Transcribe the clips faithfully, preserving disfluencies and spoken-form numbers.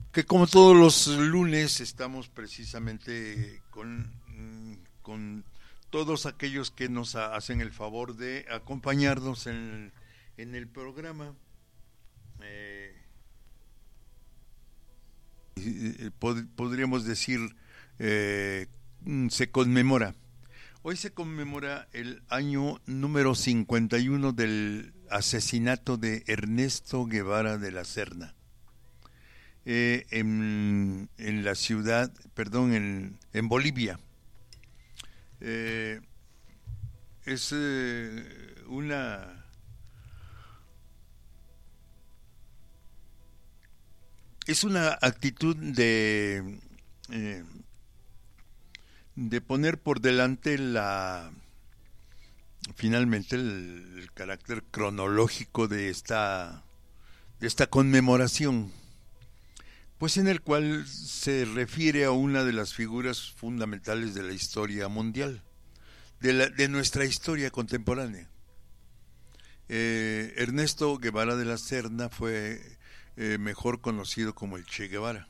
que como todos los lunes estamos precisamente con, con todos aquellos que nos hacen el favor de acompañarnos en, en el programa. Eh, pod, podríamos decir, eh, se conmemora. Hoy se conmemora el año número cincuenta y uno del asesinato de Ernesto Guevara de la Serna. Eh, en, en la ciudad, perdón, en, en Bolivia. Eh, es eh, una es una actitud de eh, de poner por delante la finalmente el, el carácter cronológico de esta de esta conmemoración, pues en el cual se refiere a una de las figuras fundamentales de la historia mundial, de, la, de nuestra historia contemporánea. Eh, Ernesto Guevara de la Serna fue eh, mejor conocido como el Che Guevara,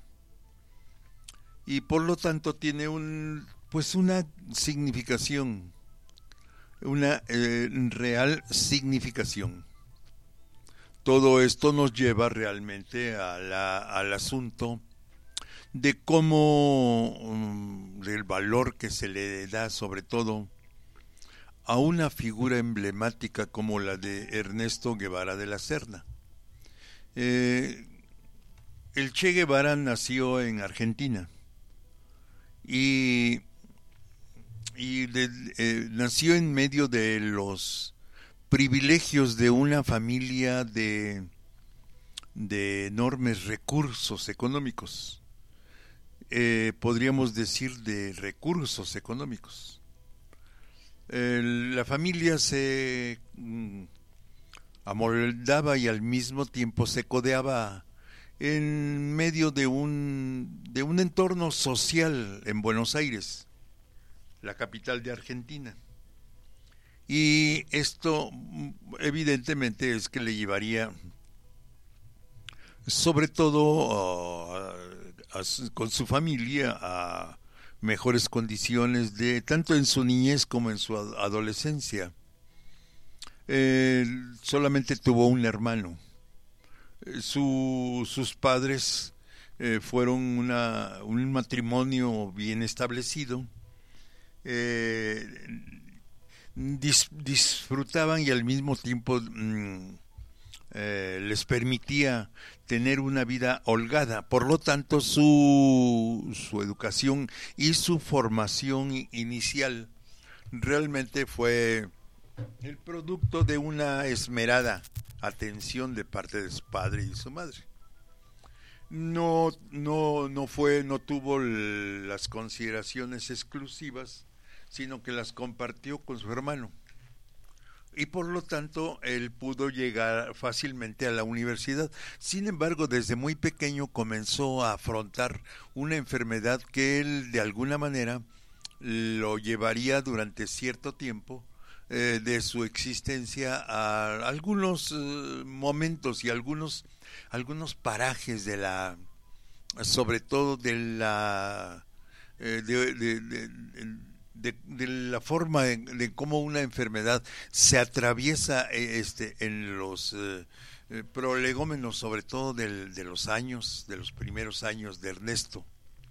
y por lo tanto tiene un, pues una significación, una eh, real significación. Todo esto nos lleva realmente a la, al asunto de cómo, um, del valor que se le da sobre todo a una figura emblemática como la de Ernesto Guevara de la Serna. Eh, el Che Guevara nació en Argentina y, y de, eh, nació en medio de los privilegios de una familia de, de enormes recursos económicos, eh, podríamos decir de recursos económicos. Eh, la familia se mm, amoldaba y al mismo tiempo se codeaba en medio de un, de un entorno social en Buenos Aires, la capital de Argentina. Y esto evidentemente es que le llevaría sobre todo uh, a, a, con su familia a mejores condiciones de tanto en su niñez como en su adolescencia. Eh, solamente tuvo un hermano. Su, sus padres eh, fueron una, un matrimonio bien establecido. Eh, Dis, disfrutaban y al mismo tiempo mmm, eh, les permitía tener una vida holgada. Por lo tanto, su, su educación y su formación inicial realmente fue el producto de una esmerada atención de parte de su padre y su madre. No, no, no fue, no tuvo las consideraciones exclusivas, sino que las compartió con su hermano. Y por lo tanto, él pudo llegar fácilmente a la universidad. Sin embargo, desde muy pequeño comenzó a afrontar una enfermedad que él, de alguna manera, lo llevaría durante cierto tiempo eh, de su existencia a algunos eh, momentos y algunos, algunos parajes de la, sobre todo de la, eh, de, de, de, de De, de la forma de, de cómo una enfermedad se atraviesa este en los eh, prolegómenos, sobre todo del, de los años, de los primeros años de Ernesto.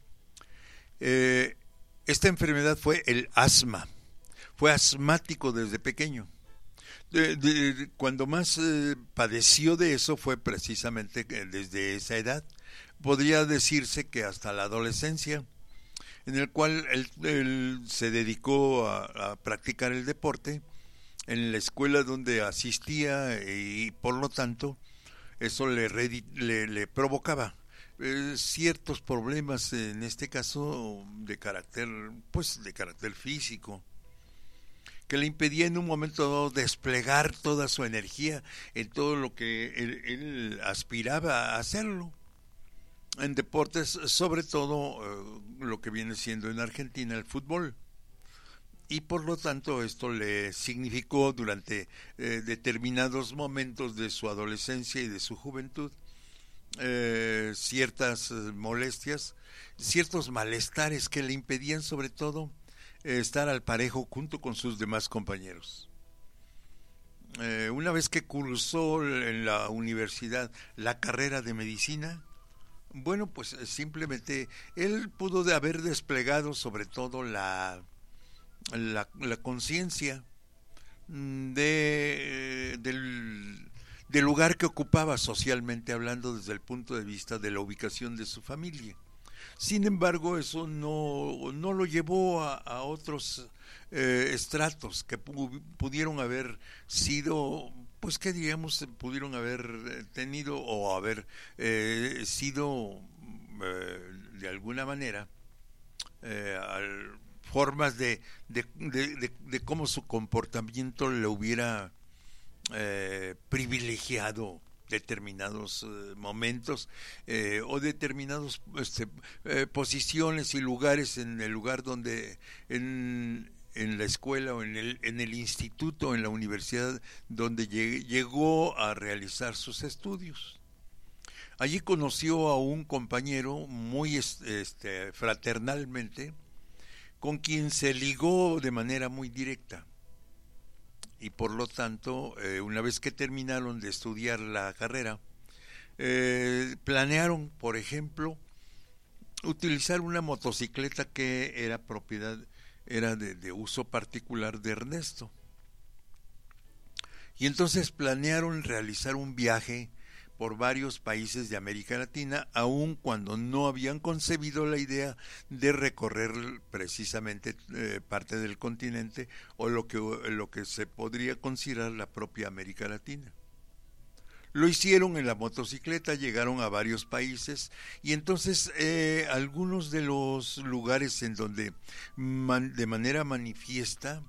Eh, esta enfermedad fue el asma. Fue asmático desde pequeño. De, de, de, cuando más eh, padeció de eso fue precisamente desde esa edad. Podría decirse que hasta la adolescencia, en el cual él, él se dedicó a, a practicar el deporte en la escuela donde asistía, y por lo tanto eso le, le, le provocaba eh, ciertos problemas, en este caso de carácter, pues de carácter físico, que le impedía en un momento dado desplegar toda su energía en todo lo que él, él aspiraba a hacerlo. En deportes, sobre todo eh, lo que viene siendo en Argentina el fútbol. Y por lo tanto esto le significó durante eh, determinados momentos de su adolescencia y de su juventud eh, ciertas molestias, ciertos malestares que le impedían sobre todo eh, estar al parejo junto con sus demás compañeros. Eh, una vez que cursó en la universidad la carrera de medicina, bueno, pues simplemente él pudo de haber desplegado sobre todo la, la, la conciencia de, del, del lugar que ocupaba socialmente hablando desde el punto de vista de la ubicación de su familia. Sin embargo, eso no, no lo llevó a, a otros eh, estratos que pu pudieron haber sido, pues que digamos, pudieron haber tenido o haber eh, sido eh, de alguna manera eh, al, formas de, de, de, de, de cómo su comportamiento le hubiera eh, privilegiado determinados eh, momentos eh, o determinados este, eh, posiciones y lugares en el lugar donde en, en la escuela o en el, en el instituto, en la universidad donde llegue, llegó a realizar sus estudios. Allí conoció a un compañero muy este, fraternalmente, con quien se ligó de manera muy directa. Y por lo tanto, eh, una vez que terminaron de estudiar la carrera, eh, planearon, por ejemplo, utilizar una motocicleta que era propiedad, era de, de uso particular de Ernesto. Y entonces planearon realizar un viaje por varios países de América Latina, aun cuando no habían concebido la idea de recorrer precisamente eh, parte del continente o lo que, lo que se podría considerar la propia América Latina. Lo hicieron en la motocicleta, llegaron a varios países y entonces eh, algunos de los lugares en donde man, de manera manifiesta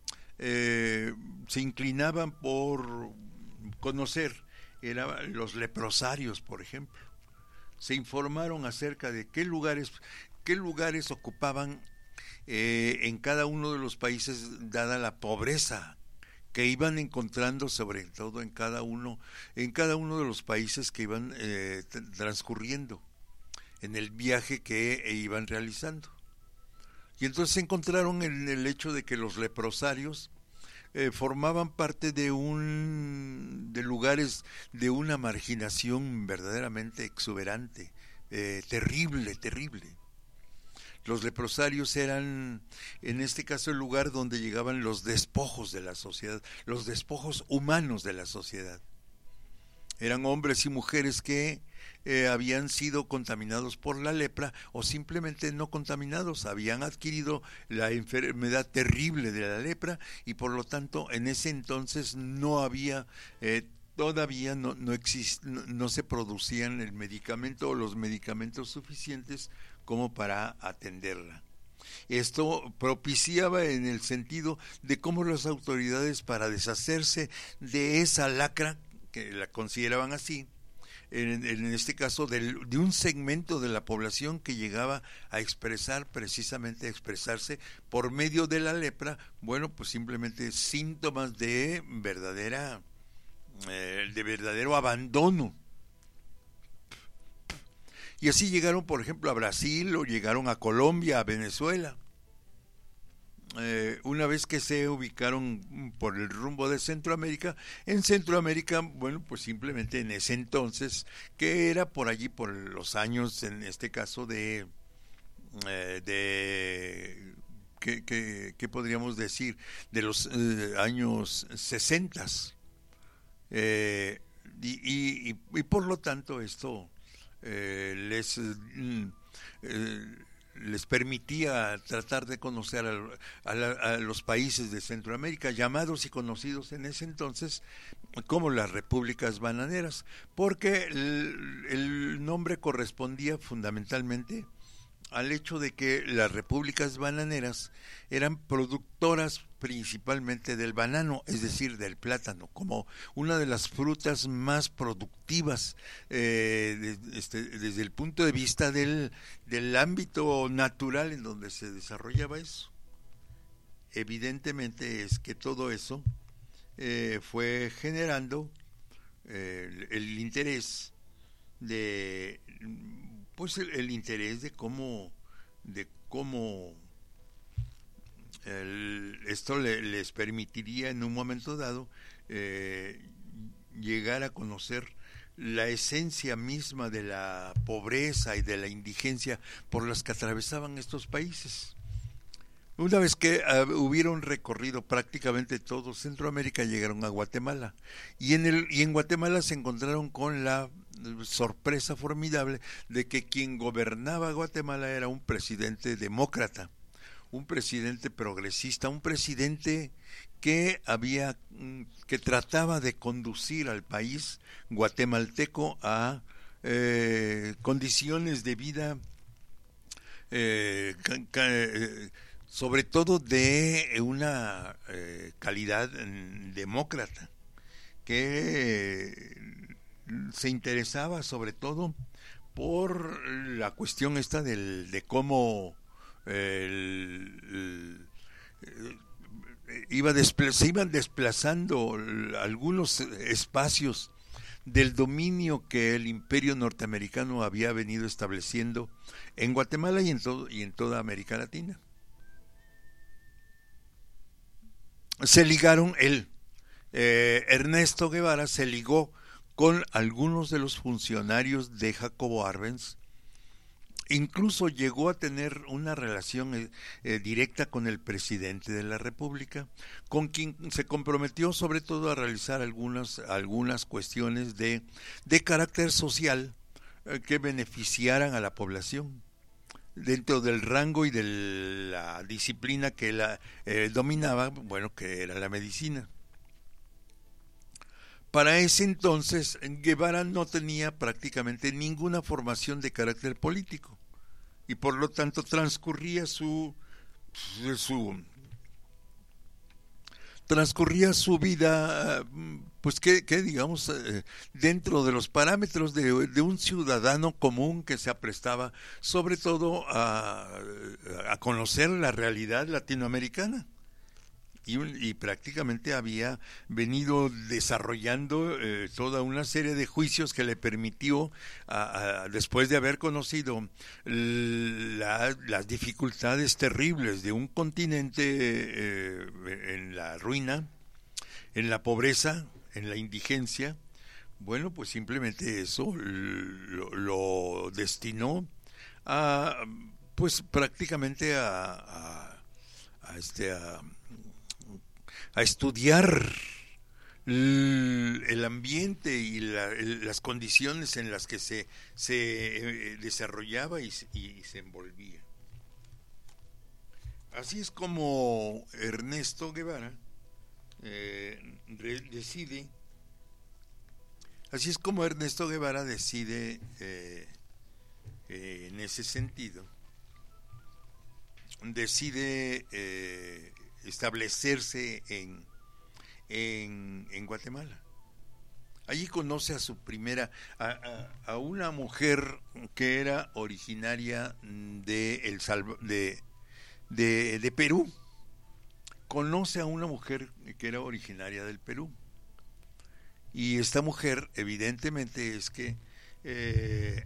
eh, se inclinaban por conocer eran los leprosarios, por ejemplo. Se informaron acerca de qué lugares, qué lugares ocupaban eh, en cada uno de los países, dada la pobreza que iban encontrando, sobre todo en cada uno, en cada uno de los países que iban eh, transcurriendo en el viaje que iban realizando. Y entonces se encontraron en el hecho de que los leprosarios Eh, formaban parte de un de lugares de una marginación verdaderamente exuberante, eh, terrible, terrible. Los leprosarios eran, en este caso, el lugar donde llegaban los despojos de la sociedad, los despojos humanos de la sociedad. Eran hombres y mujeres que eh, habían sido contaminados por la lepra o simplemente no contaminados, habían adquirido la enfermedad terrible de la lepra y por lo tanto en ese entonces no había, eh, todavía no, no, exist, no, no se producían el medicamento o los medicamentos suficientes como para atenderla. Esto propiciaba en el sentido de cómo las autoridades, para deshacerse de esa lacra, que la consideraban así, en, en este caso del, de un segmento de la población que llegaba a expresar, precisamente a expresarse por medio de la lepra, bueno, pues simplemente síntomas de verdadera, eh, de verdadero abandono. Y así llegaron, por ejemplo, a Brasil, o llegaron a Colombia, a Venezuela. Eh, una vez que se ubicaron por el rumbo de Centroamérica, en Centroamérica, bueno, pues simplemente en ese entonces, que era por allí, por los años, en este caso, de, eh, de ¿qué, qué, qué podríamos decir? De los eh, años sesentas. Eh, y, y, y por lo tanto esto eh, les... Eh, les permitía tratar de conocer a, a, la, a los países de Centroamérica, llamados y conocidos en ese entonces como las repúblicas bananeras, porque el, el nombre correspondía fundamentalmente al hecho de que las repúblicas bananeras eran productoras principalmente del banano, es decir, del plátano, como una de las frutas más productivas eh, de, este, desde el punto de vista del, del ámbito natural en donde se desarrollaba eso. Evidentemente es que todo eso eh, fue generando eh, el, el interés de pues el, el interés de cómo de cómo el, esto le, les permitiría en un momento dado eh, llegar a conocer la esencia misma de la pobreza y de la indigencia por las que atravesaban estos países. Una vez que uh, hubieron recorrido prácticamente todo Centroamérica, llegaron a Guatemala y en el y en Guatemala se encontraron con la sorpresa formidable de que quien gobernaba Guatemala era un presidente demócrata, un presidente progresista, un presidente que había que trataba de conducir al país guatemalteco a eh, condiciones de vida eh, ca, ca, eh, sobre todo de una eh, calidad demócrata, que eh, se interesaba sobre todo por la cuestión esta del, de cómo el, el, el, iba despla- se iban desplazando algunos espacios del dominio que el imperio norteamericano había venido estableciendo en Guatemala y en, todo, y en toda América Latina. Se ligaron, él, eh, Ernesto Guevara se ligó con algunos de los funcionarios de Jacobo Arbenz, incluso llegó a tener una relación eh, eh, directa con el presidente de la República, con quien se comprometió sobre todo a realizar algunas, algunas cuestiones de, de carácter social eh, que beneficiaran a la población dentro del rango y de la disciplina que la eh, dominaba, bueno, que era la medicina. Para ese entonces, Guevara no tenía prácticamente ninguna formación de carácter político y por lo tanto transcurría su su transcurría su vida, pues que, que digamos, eh, dentro de los parámetros de, de un ciudadano común que se aprestaba sobre todo a, a conocer la realidad latinoamericana. Y, y prácticamente había venido desarrollando eh, toda una serie de juicios que le permitió, a, a, después de haber conocido la, las dificultades terribles de un continente eh, en la ruina, en la pobreza, en la indigencia, bueno, pues simplemente eso lo, lo destinó a, pues prácticamente a, a, a este, a a estudiar el ambiente y la, las condiciones en las que se, se desarrollaba y, y se envolvía. Así es como Ernesto Guevara eh, decide, así es como Ernesto Guevara decide eh, eh, en ese sentido, decide eh, establecerse en, en, en Guatemala. Allí conoce a su primera, a, a, a una mujer que era originaria de, el Salva, de, de, de Perú. Conoce a una mujer que era originaria del Perú. Y esta mujer, evidentemente, es que eh,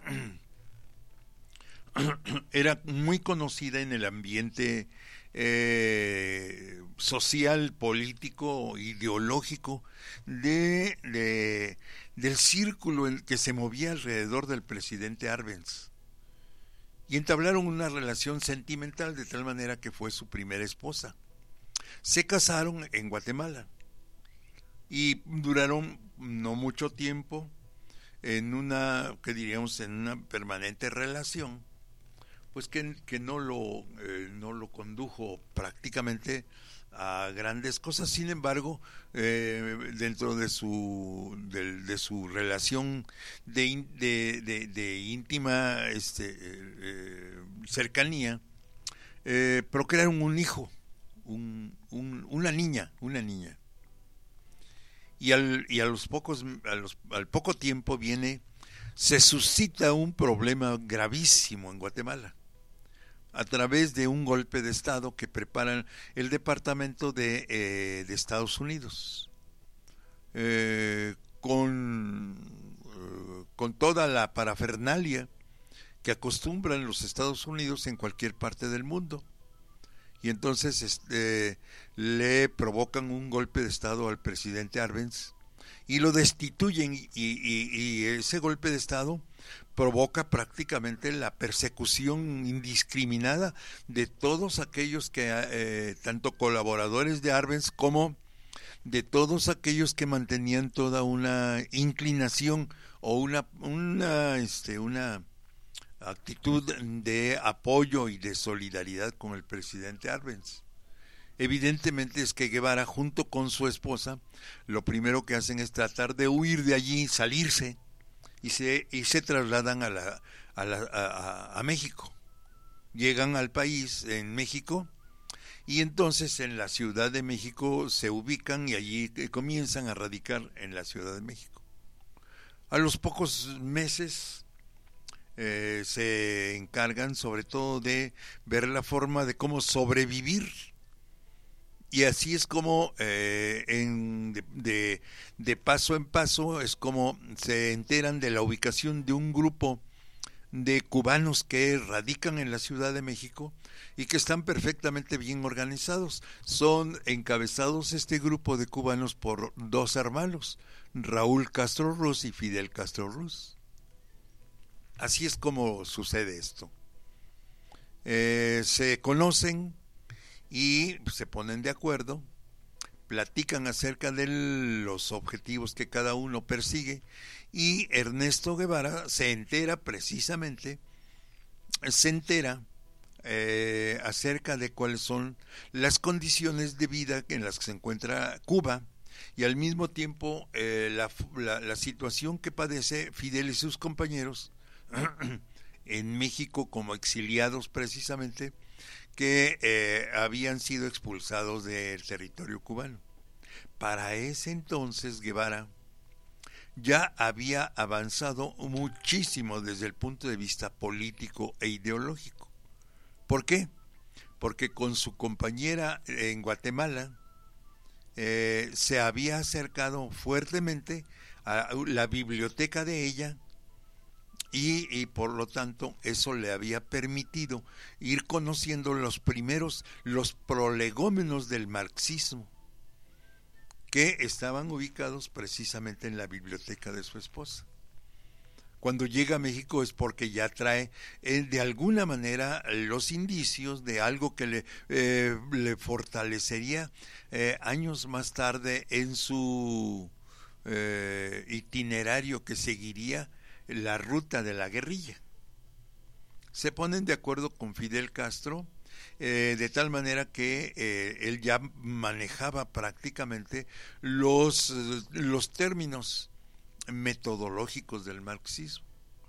era muy conocida en el ambiente Eh, social, político, ideológico de, de del círculo en que se movía alrededor del presidente Arbenz, y entablaron una relación sentimental de tal manera que fue su primera esposa. Se casaron en Guatemala y duraron no mucho tiempo en una, que diríamos, en una permanente relación, pues que, que no lo eh, no lo condujo prácticamente a grandes cosas. Sin embargo, eh, dentro de su de, de su relación de, de, de, de íntima este, eh, cercanía, eh, procrearon un hijo, un, un, una niña, una niña. Y al y a los pocos a los, al poco tiempo viene se suscita un problema gravísimo en Guatemala, a través de un golpe de Estado que preparan el Departamento de, eh, de Estados Unidos, eh, con, eh, con toda la parafernalia que acostumbran los Estados Unidos en cualquier parte del mundo. Y entonces este, le provocan un golpe de estado al presidente Arbenz y lo destituyen, y, y, y ese golpe de estado provoca prácticamente la persecución indiscriminada de todos aquellos que, eh, tanto colaboradores de Arbenz como de todos aquellos que mantenían toda una inclinación o una, una, este, una actitud de apoyo y de solidaridad con el presidente Arbenz. Evidentemente es que Guevara, junto con su esposa, lo primero que hacen es tratar de huir de allí, salirse, y se, y se trasladan a, la, a, la, a, a México. Llegan al país, en México, y entonces en la Ciudad de México se ubican y allí comienzan a radicar en la Ciudad de México. A los pocos meses eh, se encargan sobre todo de ver la forma de cómo sobrevivir. Y así es como eh, en, de, de, de paso en paso es como se enteran de la ubicación de un grupo de cubanos que radican en la Ciudad de México y que están perfectamente bien organizados. Son encabezados este grupo de cubanos por dos hermanos, Raúl Castro Ruz y Fidel Castro Ruz. Así es como sucede esto. Eh, se conocen y se ponen de acuerdo, platican acerca de los objetivos que cada uno persigue, y Ernesto Guevara se entera precisamente, se entera eh, acerca de cuáles son las condiciones de vida en las que se encuentra Cuba, y al mismo tiempo eh, la, la, la situación que padece Fidel y sus compañeros en México como exiliados precisamente, que eh, habían sido expulsados del territorio cubano. Para ese entonces Guevara ya había avanzado muchísimo desde el punto de vista político e ideológico. ¿Por qué? Porque con su compañera en Guatemala eh, se había acercado fuertemente a la biblioteca de ella, Y, y por lo tanto eso le había permitido ir conociendo los primeros, los prolegómenos del marxismo, que estaban ubicados precisamente en la biblioteca de su esposa. Cuando llega a México es porque ya trae eh, de alguna manera los indicios de algo que le, eh, le fortalecería eh, años más tarde en su eh, itinerario que seguiría la ruta de la guerrilla. Se ponen de acuerdo con Fidel Castro eh, de tal manera que eh, él ya manejaba prácticamente los, los términos metodológicos del marxismo,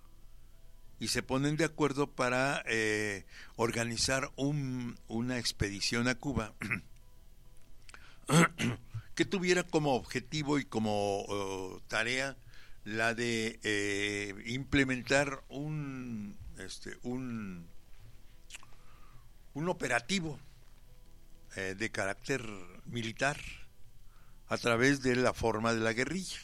y se ponen de acuerdo para eh, organizar un, una expedición a Cuba que tuviera como objetivo y como uh, tarea la de eh, implementar un este un un operativo eh, de carácter militar a través de la forma de la guerrilla,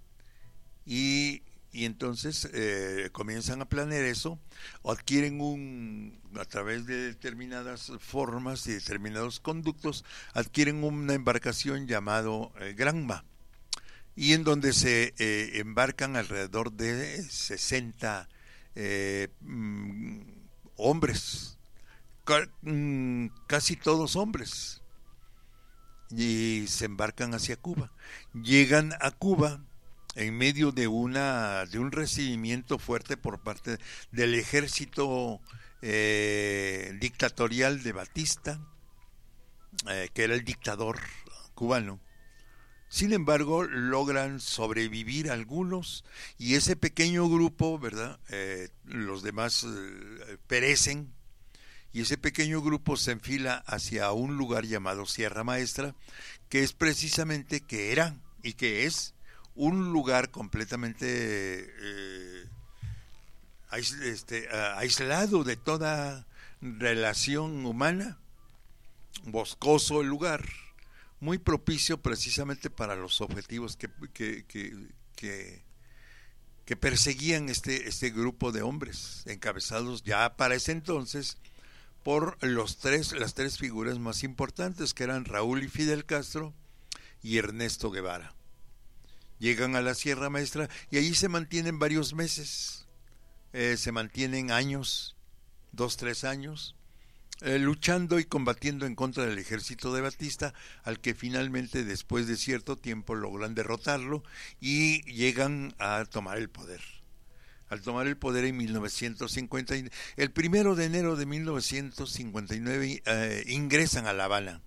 y y entonces eh, comienzan a planear eso, o adquieren un a través de determinadas formas y determinados conductos, adquieren una embarcación llamado eh, Granma, y en donde se eh, embarcan alrededor de sesenta eh, mm, hombres, ca mm, casi todos hombres, y se embarcan hacia Cuba. Llegan a Cuba en medio de una de un recibimiento fuerte por parte del ejército eh, dictatorial de Batista, eh, que era el dictador cubano. Sin embargo, logran sobrevivir algunos, y ese pequeño grupo, ¿verdad? Eh, los demás eh, perecen, y ese pequeño grupo se enfila hacia un lugar llamado Sierra Maestra, que es precisamente, que era y que es un lugar completamente eh, ais, este, uh, aislado de toda relación humana, boscoso el lugar, muy propicio precisamente para los objetivos que, que, que, que, que perseguían este, este grupo de hombres, encabezados ya para ese entonces por los tres, las tres figuras más importantes, que eran Raúl y Fidel Castro y Ernesto Guevara. Llegan a la Sierra Maestra y allí se mantienen varios meses, eh, se mantienen años, dos, tres años, eh, luchando y combatiendo en contra del ejército de Batista, al que finalmente después de cierto tiempo logran derrotarlo y llegan a tomar el poder. Al tomar el poder en mil novecientos cincuenta, el primero de enero de mil novecientos cincuenta y nueve eh, ingresan a La Habana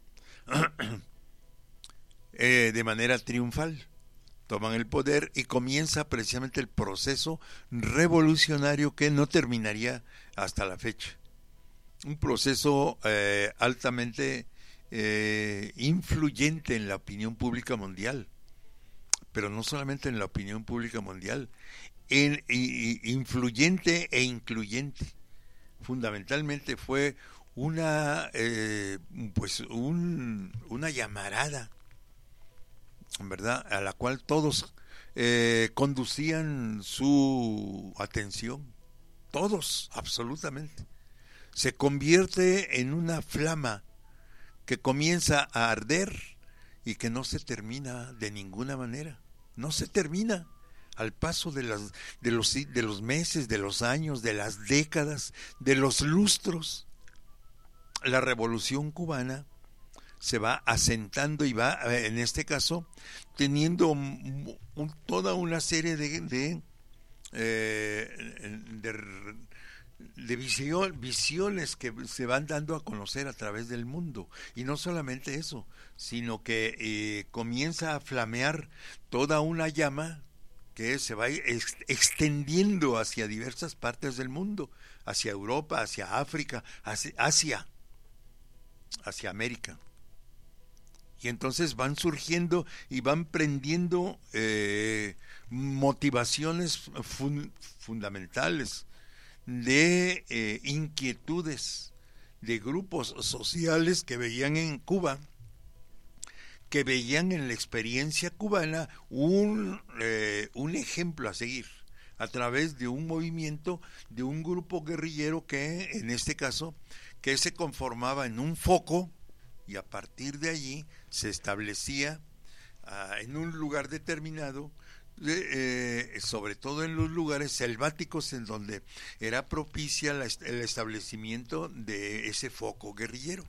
eh, de manera triunfal. Toman el poder y comienza precisamente el proceso revolucionario que no terminaría hasta la fecha. Un proceso eh, altamente eh, influyente en la opinión pública mundial, pero no solamente en la opinión pública mundial, en, y, influyente e incluyente. Fundamentalmente fue una, eh, pues un, una llamarada, ¿verdad?, a la cual todos eh, conducían su atención, todos, absolutamente. Se convierte en una flama que comienza a arder y que no se termina de ninguna manera, no se termina al paso de, las, de, los, de los meses, de los años, de las décadas, de los lustros. La Revolución Cubana se va asentando y va, en este caso, teniendo un, un, toda una serie de, de, eh, de, de visión, visiones que se van dando a conocer a través del mundo. Y no solamente eso, sino que eh, comienza a flamear toda una llama que se va ex, extendiendo hacia diversas partes del mundo, hacia Europa, hacia África, hacia Asia, hacia América. Y entonces van surgiendo y van prendiendo eh, motivaciones fun, fundamentales de eh, inquietudes de grupos sociales que veían en Cuba, que veían en la experiencia cubana un, eh, un ejemplo a seguir a través de un movimiento, de un grupo guerrillero que, en este caso, que se conformaba en un foco, y a partir de allí se establecía uh, en un lugar determinado, eh, sobre todo en los lugares selváticos en donde era propicia la, el establecimiento de ese foco guerrillero.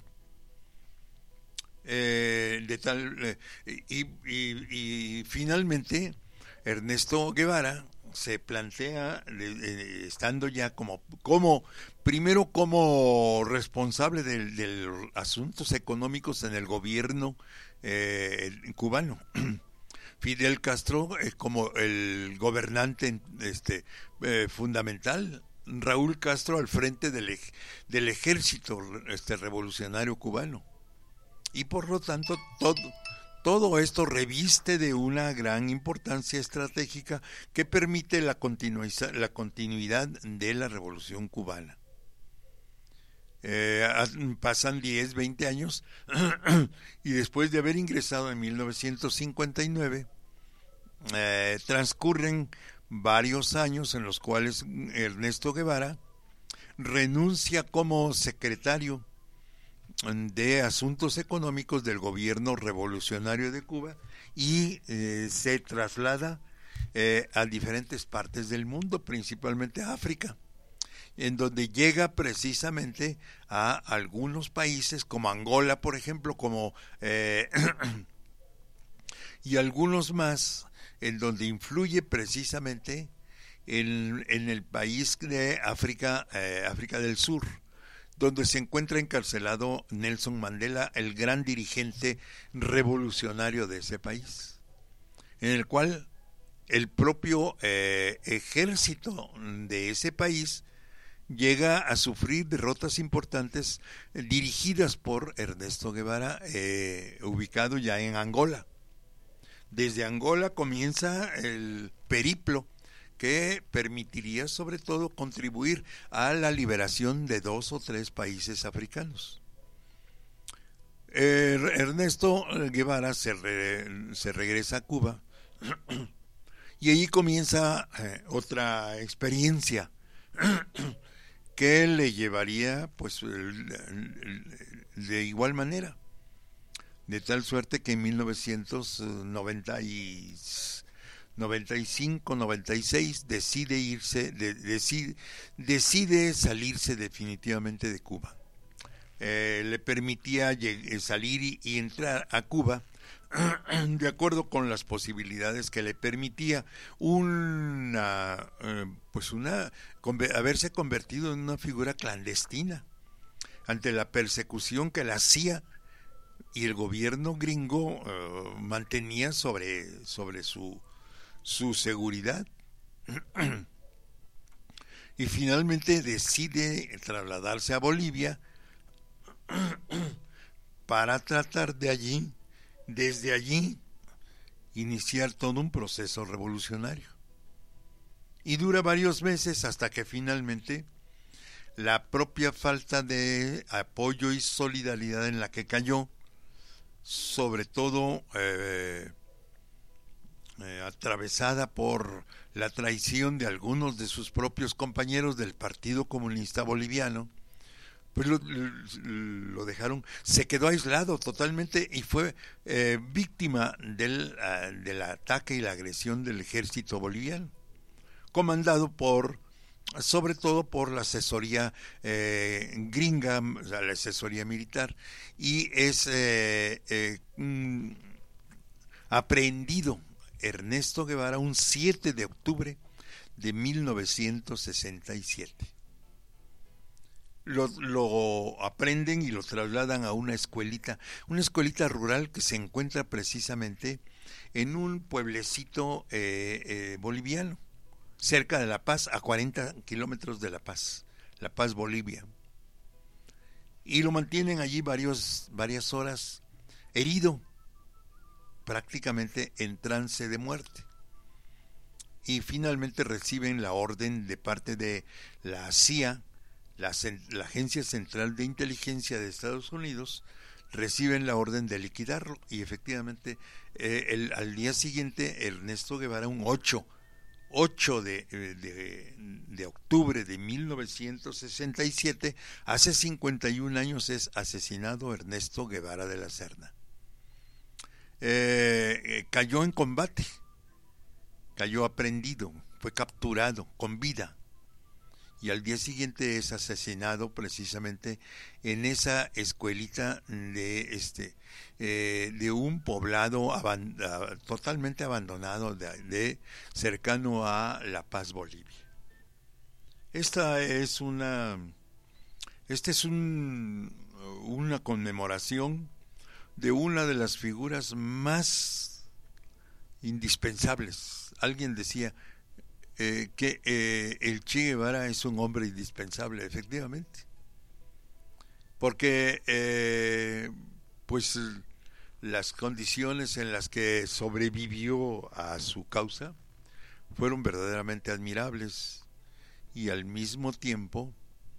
Eh, de tal eh, y, y, y finalmente Ernesto Guevara se plantea, eh, estando ya como, como primero como responsable de, de los asuntos económicos en el gobierno eh, cubano, Fidel Castro eh, como el gobernante este eh, fundamental, Raúl Castro al frente del, del ejército este revolucionario cubano. Y por lo tanto todo Todo esto reviste de una gran importancia estratégica que permite la, la continuidad de la Revolución Cubana. Eh, pasan diez, veinte años y después de haber ingresado en mil novecientos cincuenta y nueve, eh, transcurren varios años en los cuales Ernesto Guevara renuncia como secretario de Asuntos Económicos del Gobierno Revolucionario de Cuba y eh, se traslada eh, a diferentes partes del mundo, principalmente a África, en donde llega precisamente a algunos países como Angola, por ejemplo, como eh, y algunos más, en donde influye precisamente en, en el país de África, eh, África del Sur, donde se encuentra encarcelado Nelson Mandela, el gran dirigente revolucionario de ese país, en el cual el propio eh, ejército de ese país llega a sufrir derrotas importantes eh, dirigidas por Ernesto Guevara, eh, ubicado ya en Angola. Desde Angola comienza el periplo que permitiría sobre todo contribuir a la liberación de dos o tres países africanos. Eh, Ernesto Guevara se, re, se regresa a Cuba Y ahí comienza eh, otra experiencia que le llevaría pues el, el, el, de igual manera, de tal suerte que en mil novecientos noventa y cinco noventa y seis decide irse, de, decide, decide salirse definitivamente de Cuba. Eh, le permitía salir y, y entrar a Cuba de acuerdo con las posibilidades que le permitía una eh, pues una conver, haberse convertido en una figura clandestina ante la persecución que la hacía y el gobierno gringo uh, mantenía sobre sobre su su seguridad. Y finalmente decide trasladarse a Bolivia para tratar de allí, desde allí, iniciar todo un proceso revolucionario. Y dura varios meses hasta que finalmente la propia falta de apoyo y solidaridad en la que cayó, sobre todo eh, eh, atravesada por la traición de algunos de sus propios compañeros del Partido Comunista Boliviano, pues lo, lo dejaron, se quedó aislado totalmente y fue eh, víctima del, uh, del ataque y la agresión del ejército boliviano, comandado por, sobre todo por la asesoría eh, gringa, o sea, la asesoría militar, y es eh, eh, mm, aprehendido Ernesto Guevara un siete de octubre de mil novecientos sesenta y siete. Lo, lo aprenden y lo trasladan a una escuelita, una escuelita rural que se encuentra precisamente en un pueblecito eh, eh, boliviano, cerca de La Paz, a cuarenta kilómetros de La Paz, La Paz, Bolivia. Y lo mantienen allí varios, varias horas, herido, prácticamente en trance de muerte. Y finalmente reciben la orden de parte de la C I A, La, la Agencia Central de Inteligencia de Estados Unidos, reciben la orden de liquidarlo y efectivamente eh, el, al día siguiente Ernesto Guevara, un ocho de, de, de octubre de mil novecientos sesenta y siete, hace cincuenta y un años, es asesinado Ernesto Guevara de la Serna. Eh, cayó en combate, cayó aprendido, fue capturado con vida. Y al día siguiente es asesinado precisamente en esa escuelita de este eh, de un poblado aband- totalmente abandonado de, de cercano a La Paz, Bolivia. Esta es una esta es un, una conmemoración de una de las figuras más indispensables. Alguien decía Eh, que eh, el Che Guevara es un hombre indispensable, efectivamente, porque eh, pues las condiciones en las que sobrevivió a su causa fueron verdaderamente admirables y al mismo tiempo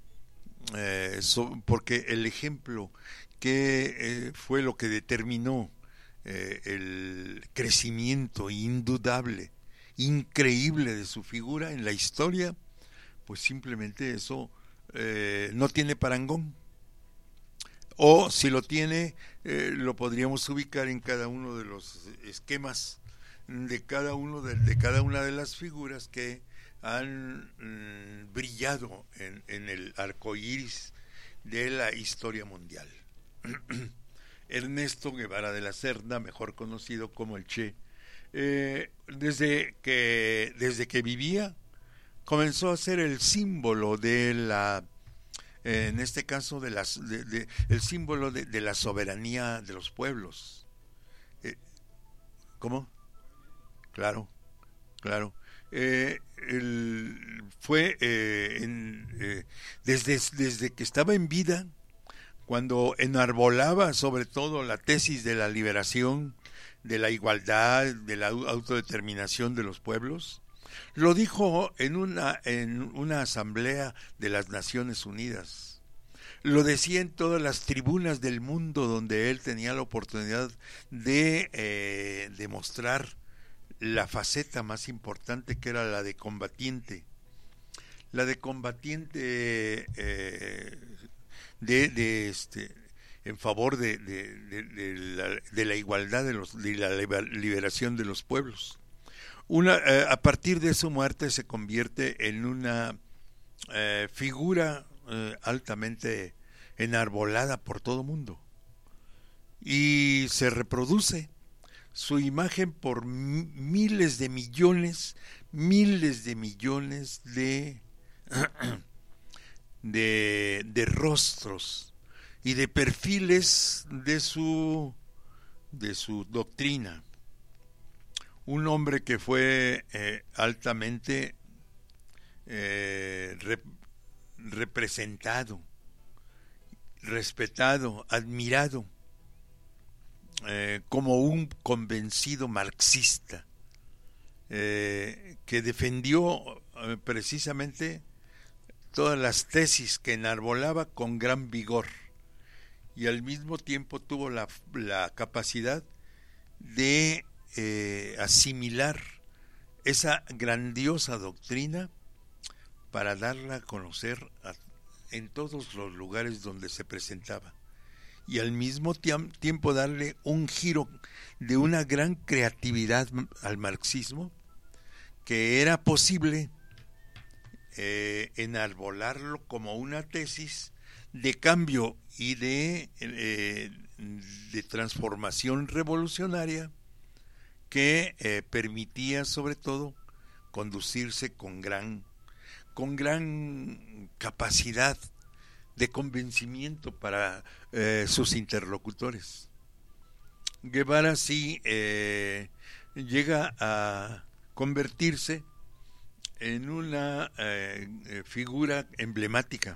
eh, so, porque el ejemplo que eh, fue lo que determinó eh, el crecimiento indudable, increíble de su figura en la historia, pues simplemente eso eh, no tiene parangón, o si lo tiene eh, lo podríamos ubicar en cada uno de los esquemas de cada uno de, de cada una de las figuras que han mm, brillado en, en el arco iris de la historia mundial. Ernesto Guevara de la Serna, mejor conocido como el Che, Eh, desde que desde que vivía comenzó a ser el símbolo de la eh, en este caso de las de, de, el símbolo de, de la soberanía de los pueblos. eh, ¿Cómo? Claro, claro. Eh, el, fue eh, en, eh, desde desde que estaba en vida, cuando enarbolaba sobre todo la tesis de la liberación, de la igualdad, de la autodeterminación de los pueblos. Lo dijo en una en una asamblea de las Naciones Unidas. Lo decía en todas las tribunas del mundo donde él tenía la oportunidad de eh, demostrar la faceta más importante, que era la de combatiente. La de combatiente eh, de, de este en favor de, de, de, de, la, de la igualdad de los de la liberación de los pueblos. Una eh, a partir de su muerte se convierte en una eh, figura eh, altamente enarbolada por todo el mundo y se reproduce su imagen por miles de millones, miles de millones de de, de rostros y de perfiles de su de su doctrina. Un hombre que fue eh, altamente eh, rep, representado, respetado, admirado, eh, como un convencido marxista, eh, que defendió eh, precisamente todas las tesis que enarbolaba con gran vigor, y al mismo tiempo tuvo la, la capacidad de eh, asimilar esa grandiosa doctrina para darla a conocer a, en todos los lugares donde se presentaba, y al mismo tiempo darle un giro de una gran creatividad al marxismo, que era posible eh, enarbolarlo como una tesis de cambio y de, eh, de transformación revolucionaria que eh, permitía sobre todo conducirse con gran, con gran capacidad de convencimiento para eh, sus interlocutores. Guevara sí eh, llega a convertirse en una eh, figura emblemática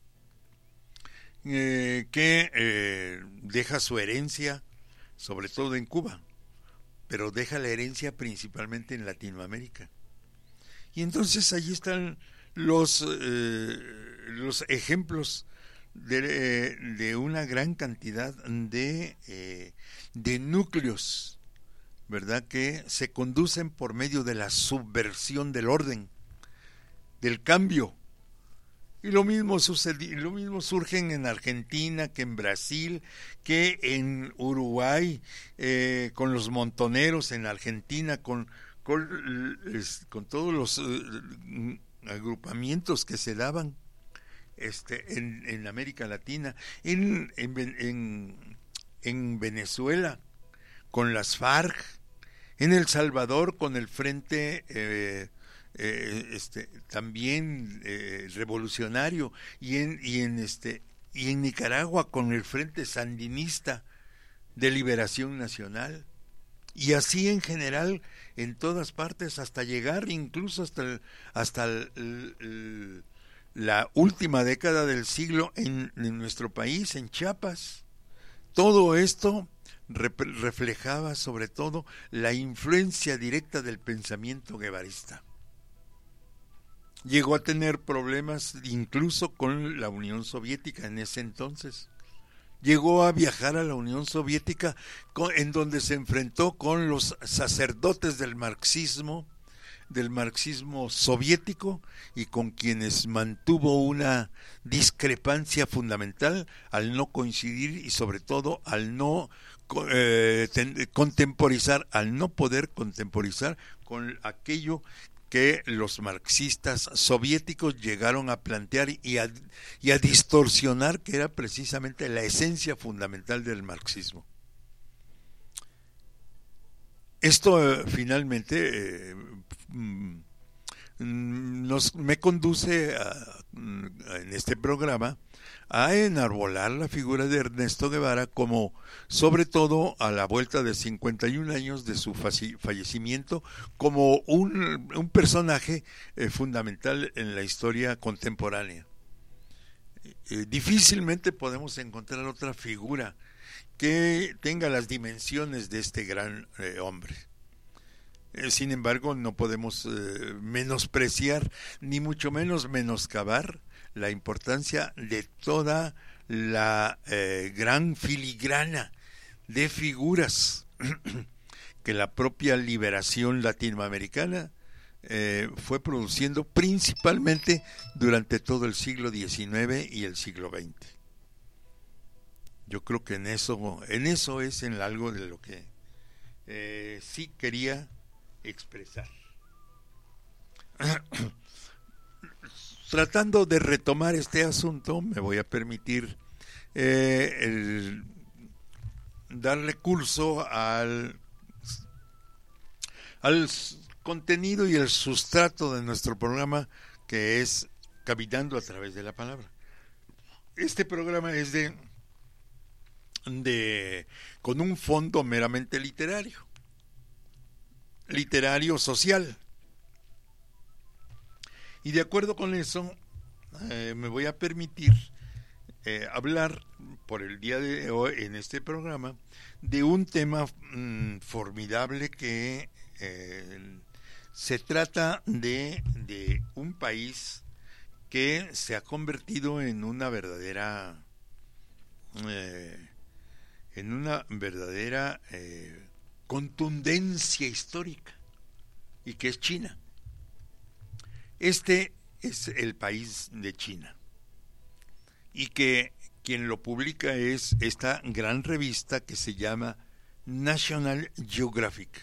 eh, que eh, deja su herencia sobre todo en Cuba, pero deja la herencia principalmente en Latinoamérica. Y entonces allí están los eh, los ejemplos de, de una gran cantidad de eh, de núcleos, ¿verdad?, que se conducen por medio de la subversión del orden, del cambio. Y lo mismo sucedi, lo mismo surgen en Argentina, que en Brasil, que en Uruguay, eh, con los montoneros, en Argentina, con con, con todos los uh, agrupamientos que se daban este en, en América Latina, en, en, en, en Venezuela, con las FARC, en El Salvador, con el Frente eh, eh, este también eh, revolucionario, y en y en este y en Nicaragua con el Frente Sandinista de Liberación Nacional, y así en general en todas partes, hasta llegar incluso hasta el, hasta el, el, el, la última década del siglo en, en nuestro país, en Chiapas. Todo esto reflejaba sobre todo la influencia directa del pensamiento guevarista. Llegó a tener problemas incluso con la Unión Soviética en ese entonces. Llegó a viajar a la Unión Soviética, en donde se enfrentó con los sacerdotes del marxismo, del marxismo soviético, y con quienes mantuvo una discrepancia fundamental al no coincidir y sobre todo al no eh, contemporizar, al no poder contemporizar con aquello que los marxistas soviéticos llegaron a plantear y a, y a distorsionar, que era precisamente la esencia fundamental del marxismo. Esto eh, finalmente eh, nos, me conduce a, en este programa a enarbolar la figura de Ernesto Guevara, como sobre todo a la vuelta de cincuenta y un años de su fallecimiento, como un, un personaje eh, fundamental en la historia contemporánea. Eh, difícilmente podemos encontrar otra figura que tenga las dimensiones de este gran eh, hombre. Eh, sin embargo, no podemos eh, menospreciar, ni mucho menos menoscabar la importancia de toda la eh, gran filigrana de figuras que la propia liberación latinoamericana eh, fue produciendo principalmente durante todo el siglo diecinueve y el siglo veinte. Yo creo que en eso, en eso es en algo de lo que eh, sí quería expresar. Tratando de retomar este asunto, me voy a permitir eh, el darle curso al, al contenido y el sustrato de nuestro programa, que es Caminando a través de la palabra. Este programa es de, de con un fondo meramente literario, literario social. Y de acuerdo con eso, eh, me voy a permitir eh, hablar por el día de hoy en este programa de un tema mmm, formidable que eh, se trata de, de un país que se ha convertido en una verdadera eh, en una verdadera eh, contundencia histórica, y que es China. Este es el país de China, y que quien lo publica es esta gran revista que se llama National Geographic.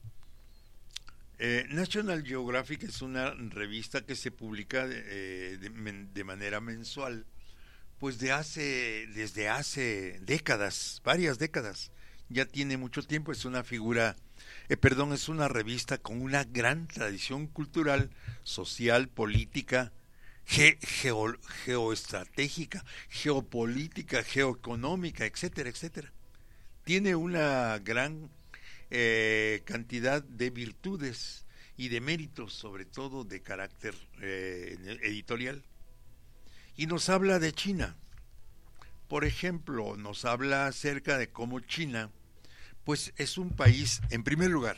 Eh, National Geographic es una revista que se publica eh, de, de manera mensual, pues de hace, desde hace décadas, varias décadas, ya tiene mucho tiempo. Es una figura, eh, perdón, es una revista con una gran tradición cultural, social, política, ge, geo, geoestratégica, geopolítica, geoeconómica, etcétera, etcétera. Tiene una gran eh, cantidad de virtudes y de méritos, sobre todo de carácter eh, editorial. Y nos habla de China. Por ejemplo, nos habla acerca de cómo China, pues es un país, en primer lugar,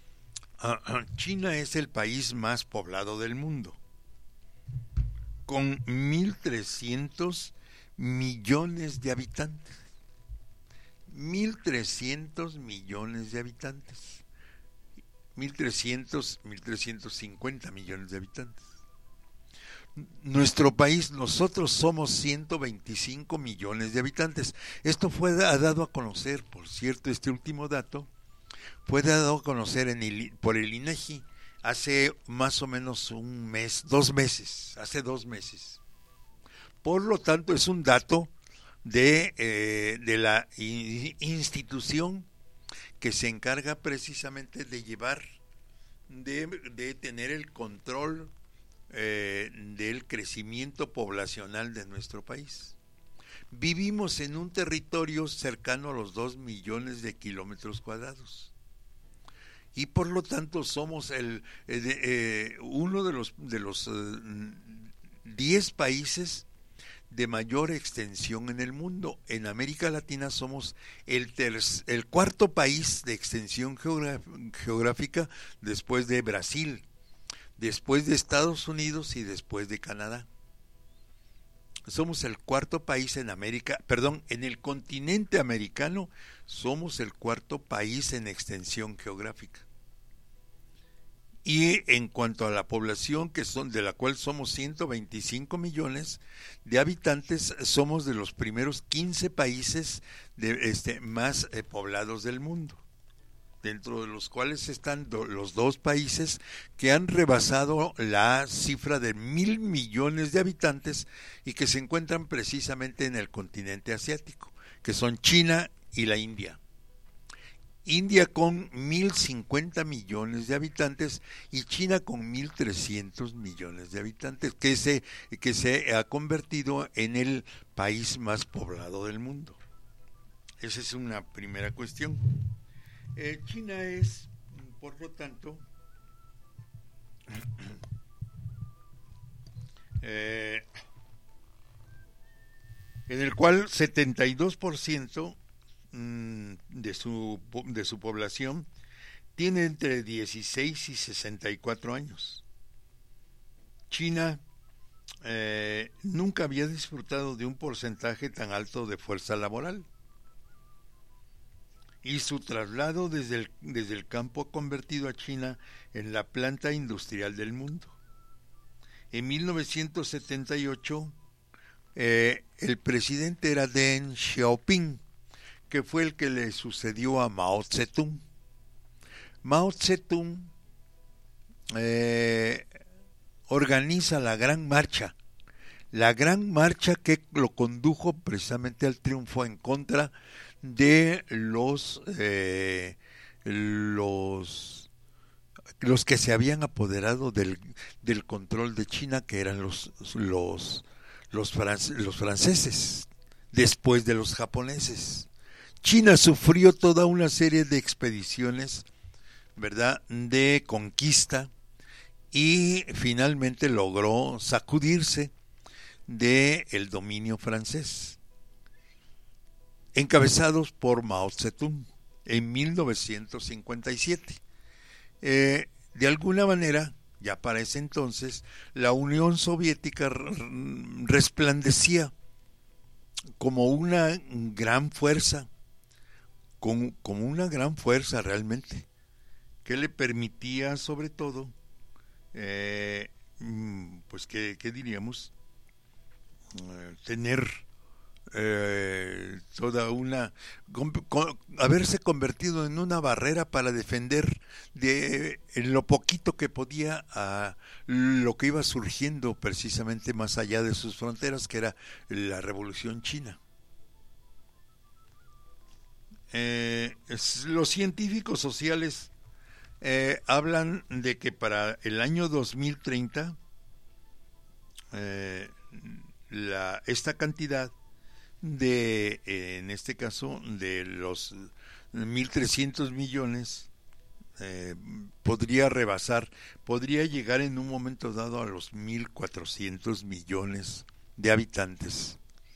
China es el país más poblado del mundo, con mil trescientos millones de habitantes. mil trescientos millones de habitantes. mil trescientos, mil trescientos cincuenta millones de habitantes. Nuestro país, nosotros somos ciento veinticinco millones de habitantes. Esto fue dado a conocer, por cierto, este último dato, fue dado a conocer en el, por el INEGI hace más o menos un mes, dos meses, hace dos meses. Por lo tanto, es un dato de, eh, de la institución que se encarga precisamente de llevar, de, de tener el control eh, del crecimiento poblacional de nuestro país. Vivimos en un territorio cercano a los dos millones de kilómetros cuadrados. Y por lo tanto somos el eh, de, eh, uno de los de los diez eh, países de mayor extensión en el mundo. En América Latina somos el, ter el cuarto país de extensión geográfica después de Brasil, después de Estados Unidos y después de Canadá. Somos el cuarto país en América, perdón, en el continente americano somos el cuarto país en extensión geográfica. Y en cuanto a la población, que son de la cual somos ciento veinticinco millones de habitantes, somos de los primeros quince países de, este, más eh, poblados del mundo, dentro de los cuales están do, los dos países que han rebasado la cifra de mil millones de habitantes y que se encuentran precisamente en el continente asiático, que son China y la India. India con mil cincuenta millones de habitantes y China con mil trescientos millones de habitantes, que se, que se ha convertido en el país más poblado del mundo. Esa es una primera cuestión. Eh, China es, por lo tanto, eh, en el cual setenta y dos por ciento de su, de su población tiene entre dieciséis y sesenta y cuatro años. China eh, nunca había disfrutado de un porcentaje tan alto de fuerza laboral. y su traslado desde el, desde el campo ha convertido a China en la planta industrial del mundo. En mil novecientos setenta y ocho, eh, el presidente era Deng Xiaoping, que fue el que le sucedió a Mao Zedong. Mao Zedong eh, organiza la Gran Marcha, la Gran Marcha que lo condujo precisamente al triunfo en contra de los eh, los los que se habían apoderado del, del control de China, que eran los los los, france, los franceses después de los japoneses. China sufrió toda una serie de expediciones, ¿verdad?, de conquista, y finalmente logró sacudirse de el dominio francés, encabezados por Mao Zedong en mil novecientos cincuenta y siete. Eh, de alguna manera, ya para ese entonces, la Unión Soviética resplandecía como una gran fuerza, como, como una gran fuerza realmente, que le permitía sobre todo, eh, pues que, ¿qué diríamos? Eh, tener eh, toda una con, con, haberse convertido en una barrera para defender de en lo poquito que podía a lo que iba surgiendo precisamente más allá de sus fronteras, que era la Revolución China. Eh, es, los científicos sociales eh, hablan de que para el año dos mil treinta eh, la, esta cantidad de, eh, en este caso, de los mil trescientos millones, eh, podría rebasar, podría llegar en un momento dado a los mil cuatrocientos millones de habitantes.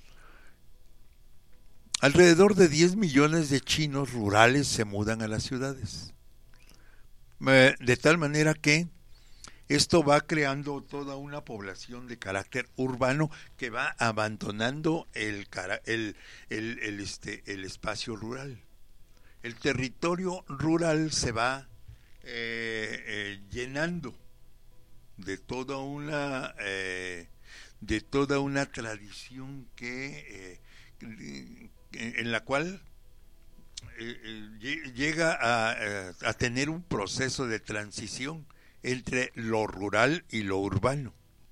Alrededor de diez millones de chinos rurales se mudan a las ciudades, eh, de tal manera que esto va creando toda una población de carácter urbano que va abandonando el, el, el, el, este, el espacio rural. El territorio rural se va eh, eh, llenando de toda una eh, de toda una tradición que eh, en la cual eh, eh, llega a, a tener un proceso de transición entre lo rural y lo urbano.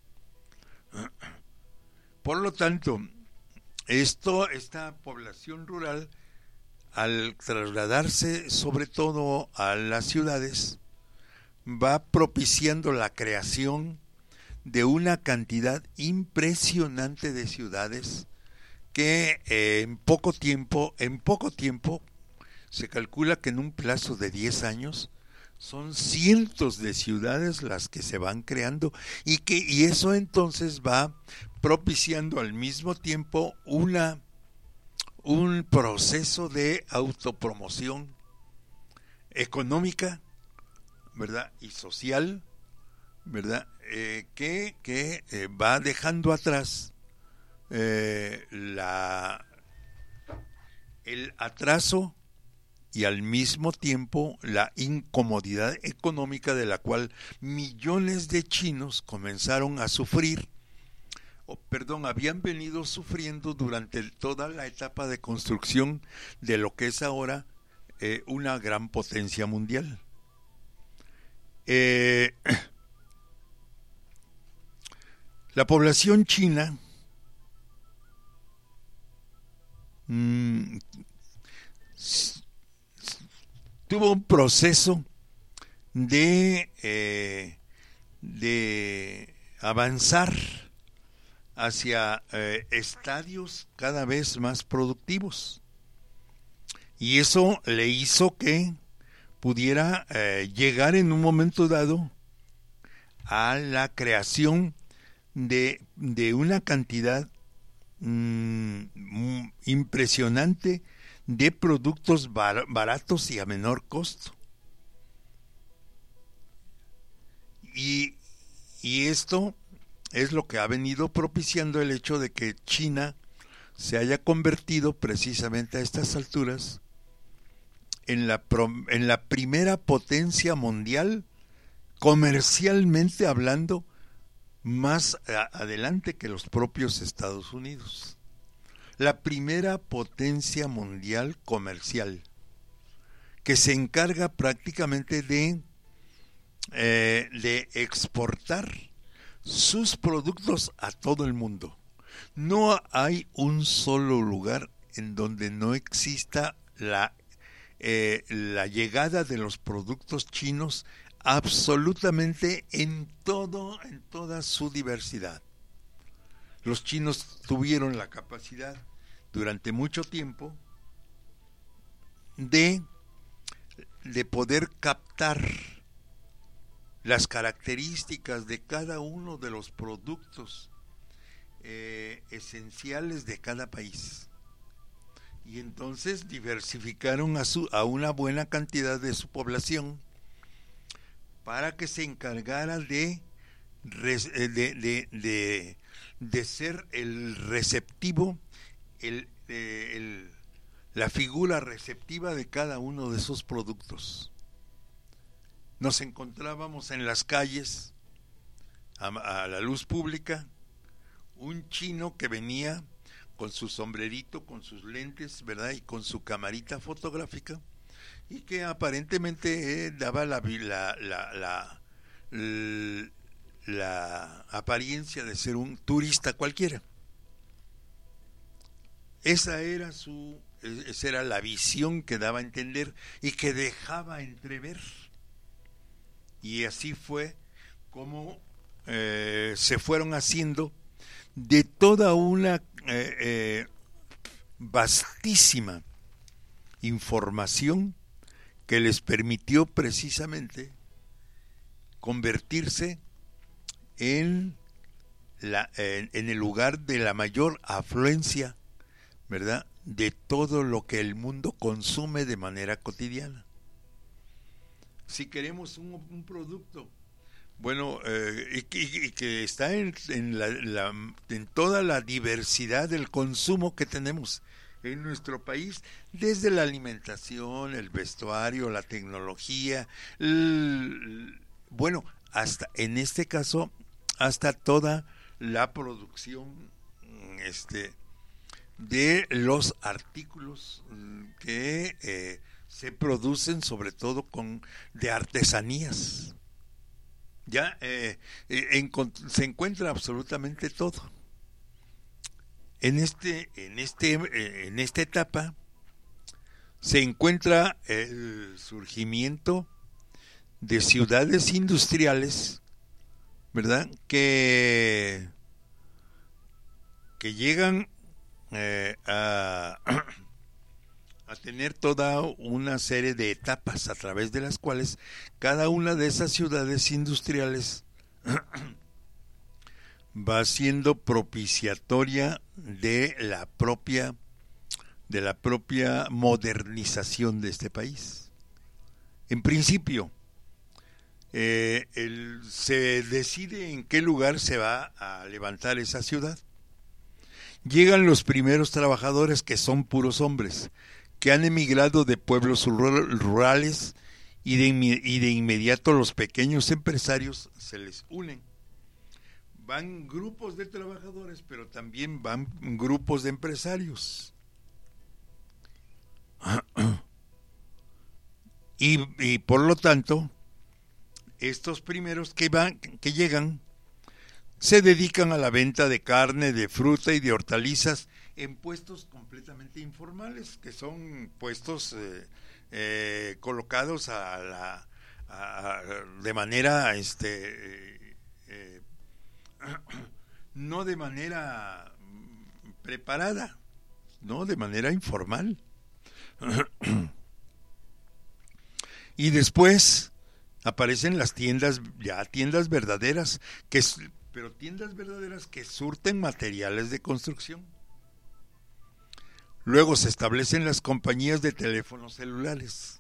Por lo tanto, esto, esta población rural, al trasladarse sobre todo a las ciudades, va propiciando la creación de una cantidad impresionante de ciudades que eh, en poco tiempo, en poco tiempo, se calcula que en un plazo de diez años son cientos de ciudades las que se van creando, y que y eso entonces va propiciando al mismo tiempo una un proceso de autopromoción económica, ¿verdad?, y social, ¿verdad?, eh, que, que eh, va dejando atrás eh, la el atraso y al mismo tiempo la incomodidad económica de la cual millones de chinos comenzaron a sufrir, o perdón, habían venido sufriendo durante toda la etapa de construcción de lo que es ahora eh, una gran potencia mundial. Eh, la población china mmm, tuvo un proceso de, eh, de avanzar hacia eh, estadios cada vez más productivos, y eso le hizo que pudiera eh, llegar en un momento dado a la creación de, de una cantidad mmm, impresionante de productos bar- baratos y a menor costo. Y, y esto es lo que ha venido propiciando el hecho de que China se haya convertido precisamente a estas alturas en la, en la primera potencia mundial, comercialmente hablando, más adelante que los propios Estados Unidos. La primera potencia mundial comercial, que se encarga prácticamente de, eh, de exportar sus productos a todo el mundo. No hay un solo lugar en donde no exista la, eh, la llegada de los productos chinos absolutamente en todo, en toda su diversidad. Los chinos tuvieron la capacidad durante mucho tiempo de, de poder captar las características de cada uno de los productos eh, esenciales de cada país. Y entonces diversificaron a, su, a una buena cantidad de su población para que se encargara de, de, de, de, de ser el receptivo, el, el, la figura receptiva de cada uno de esos productos. Nos encontrábamos en las calles, a, a la luz pública, un chino que venía con su sombrerito, con sus lentes, ¿verdad? Y con su camarita fotográfica, y que aparentemente eh, daba la, la, la, la, la, la apariencia de ser un turista cualquiera. Esa era su, esa era la visión que daba a entender y que dejaba entrever. Y así fue como eh, se fueron haciendo de toda una eh, eh, vastísima información que les permitió precisamente convertirse en, la, en, en el lugar de la mayor afluencia, ¿verdad?, de todo lo que el mundo consume de manera cotidiana. Si queremos un, un producto, bueno, eh, y, y, y que está en, en, la, la, en toda la diversidad del consumo que tenemos en nuestro país, desde la alimentación, el vestuario, la tecnología, el, bueno, hasta, en este caso, hasta toda la producción este, de los artículos que eh, se producen, sobre todo con de artesanías. Ya eh, eh, en, se encuentra absolutamente todo. En este, en este, eh, en esta etapa se encuentra el surgimiento de ciudades industriales, ¿verdad?, que que llegan eh, a a tener toda una serie de etapas a través de las cuales cada una de esas ciudades industriales va siendo propiciatoria de la propia de la propia modernización de este país. En principio, eh, el, se decide en qué lugar se va a levantar esa ciudad. Llegan los primeros trabajadores, que son puros hombres, que han emigrado de pueblos rurales, y de, y de inmediato los pequeños empresarios se les unen. Van grupos de trabajadores, pero también van grupos de empresarios. Y, y por lo tanto, estos primeros que van, que llegan, se dedican a la venta de carne, de fruta y de hortalizas en puestos completamente informales, que son puestos eh, eh, colocados a la, a, de manera este eh, no de manera preparada, no, de manera informal. Y después aparecen las tiendas, ya tiendas verdaderas, que pero tiendas verdaderas que surten materiales de construcción. Luego se establecen las compañías de teléfonos celulares.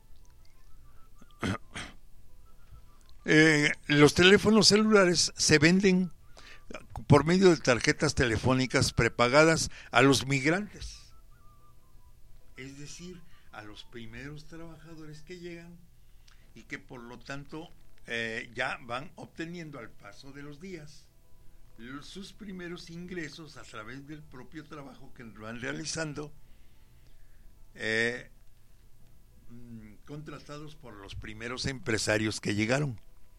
Eh, los teléfonos celulares se venden por medio de tarjetas telefónicas prepagadas a los migrantes, es decir, a los primeros trabajadores que llegan y que por lo tanto eh, ya van obteniendo al paso de los días los, sus primeros ingresos a través del propio trabajo que van realizando, eh, contratados por los primeros empresarios que llegaron.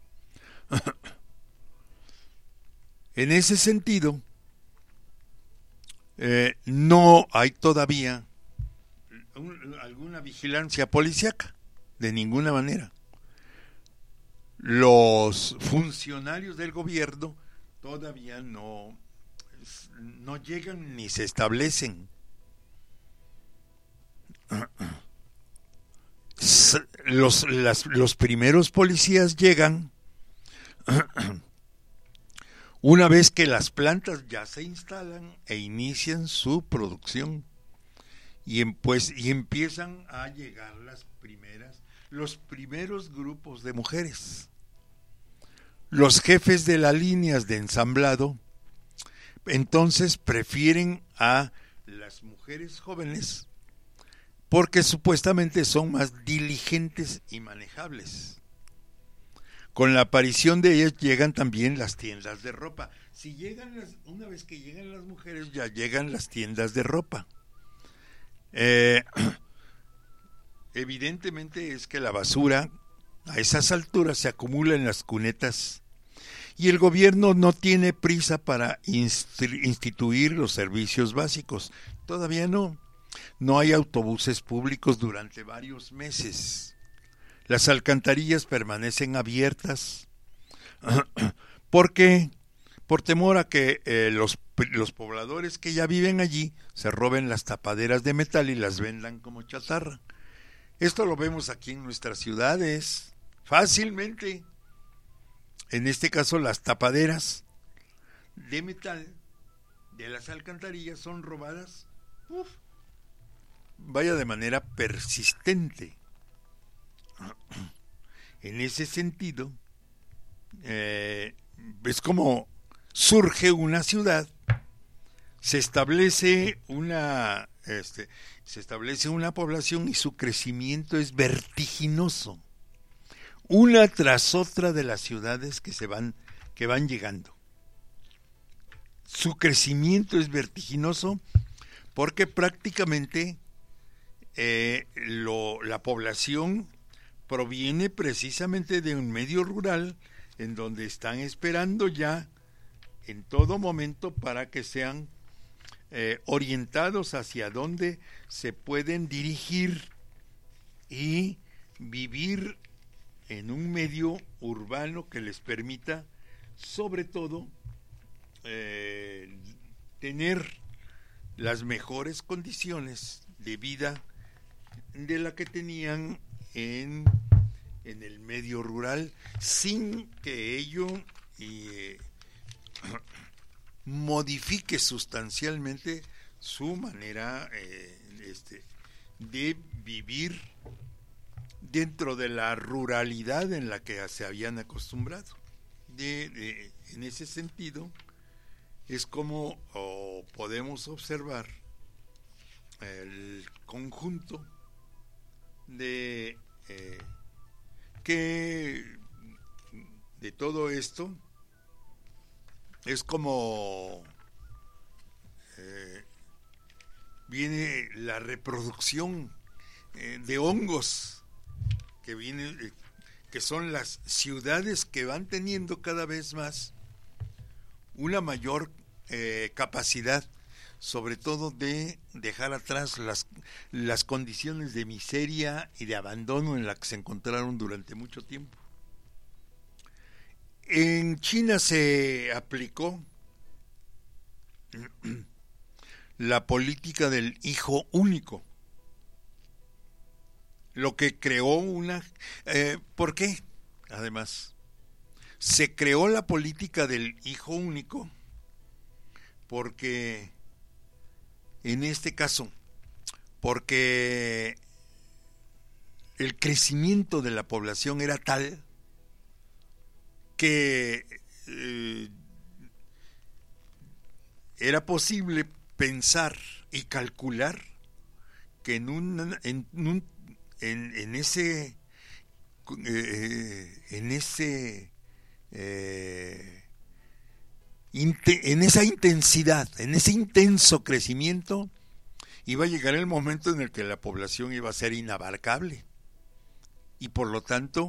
En ese sentido, eh, no hay todavía un, alguna vigilancia policíaca, de ninguna manera. Los funcionarios del gobierno todavía no, no llegan ni se establecen. Los, las, los primeros policías llegan una vez que las plantas ya se instalan e inician su producción y, en, pues, y empiezan a llegar las primeras, los primeros grupos de mujeres. Los jefes de las líneas de ensamblado entonces prefieren a las mujeres jóvenes porque supuestamente son más diligentes y manejables. Con la aparición de ellas llegan también las tiendas de ropa. Si llegan las, una vez que llegan las mujeres, ya llegan las tiendas de ropa. Eh, evidentemente es que la basura a esas alturas se acumula en las cunetas y el gobierno no tiene prisa para instituir los servicios básicos. Todavía no. No hay autobuses públicos durante varios meses. Las alcantarillas permanecen abiertas porque por temor a que eh, los, los pobladores que ya viven allí se roben las tapaderas de metal y las vendan como chatarra. Esto lo vemos aquí en nuestras ciudades fácilmente. En este caso, las tapaderas de metal de las alcantarillas son robadas, uf, vaya de manera persistente. En ese sentido, eh, es como surge una ciudad, se establece una, este, se establece una población y su crecimiento es vertiginoso, una tras otra de las ciudades que se van, que van llegando. Su crecimiento es vertiginoso porque prácticamente eh, lo, la población proviene precisamente de un medio rural en donde están esperando ya en todo momento para que sean eh, orientados hacia donde se pueden dirigir y vivir en un medio urbano que les permita, sobre todo, eh, tener las mejores condiciones de vida de la que tenían en, en el medio rural, sin que ello eh, modifique sustancialmente su manera eh, este, de vivir dentro de la ruralidad en la que se habían acostumbrado. De, de, en ese sentido, es como oh, podemos observar el conjunto de eh, que de todo esto es como eh, viene la reproducción eh, de hongos que viene eh, que son las ciudades que van teniendo cada vez más una mayor eh, capacidad, sobre todo de dejar atrás las, las condiciones de miseria y de abandono en las que se encontraron durante mucho tiempo. En China se aplicó la política del hijo único, lo que creó una... Eh, ¿Por qué? Además, se creó la política del hijo único porque, en este caso, porque el crecimiento de la población era tal que eh, era posible pensar y calcular que en un, en, un, en, en ese eh, en ese eh, inte, en esa intensidad, en ese intenso crecimiento, iba a llegar el momento en el que la población iba a ser inabarcable y por lo tanto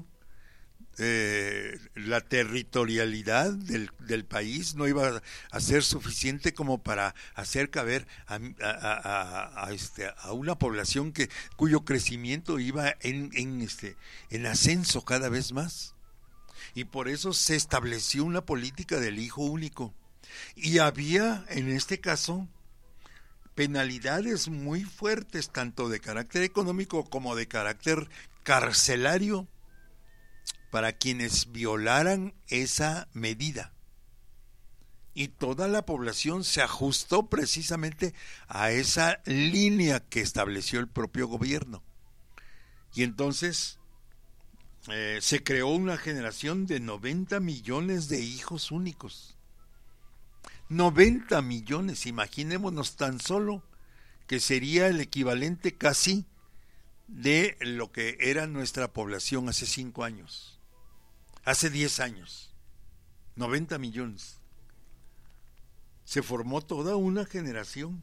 Eh, la territorialidad del, del país no iba a ser suficiente como para hacer caber a, a, a, a, este, a una población que cuyo crecimiento iba en, en, este, en ascenso cada vez más. Y por eso se estableció una política del hijo único. Y había, en este caso, penalidades muy fuertes, tanto de carácter económico como de carácter carcelario, para quienes violaran esa medida. Y toda la población se ajustó precisamente a esa línea que estableció el propio gobierno. Y entonces eh, se creó una generación de noventa millones de hijos únicos. noventa millones, imaginémonos tan solo que sería el equivalente casi de lo que era nuestra población hace cinco años. Hace diez años, noventa millones. Se formó toda una generación.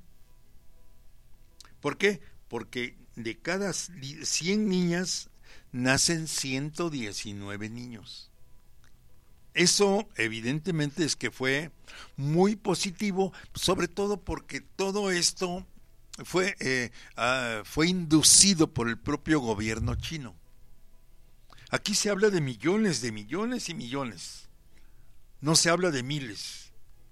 ¿Por qué? Porque de cada cien niñas nacen ciento diecinueve niños. Eso evidentemente es que fue muy positivo, sobre todo porque todo esto fue, eh, uh, fue inducido por el propio gobierno chino. Aquí se habla de millones, de millones y millones. No se habla de miles.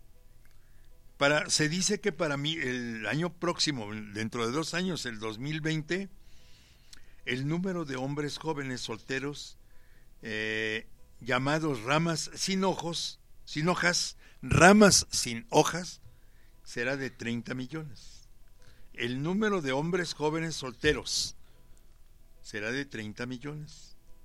Para, se dice que para mí el año próximo, dentro de dos años, el dos mil veinte, el número de hombres jóvenes solteros eh, llamados ramas sin ojos, sin hojas, ramas sin hojas, será de treinta millones. El número de hombres jóvenes solteros será de treinta millones.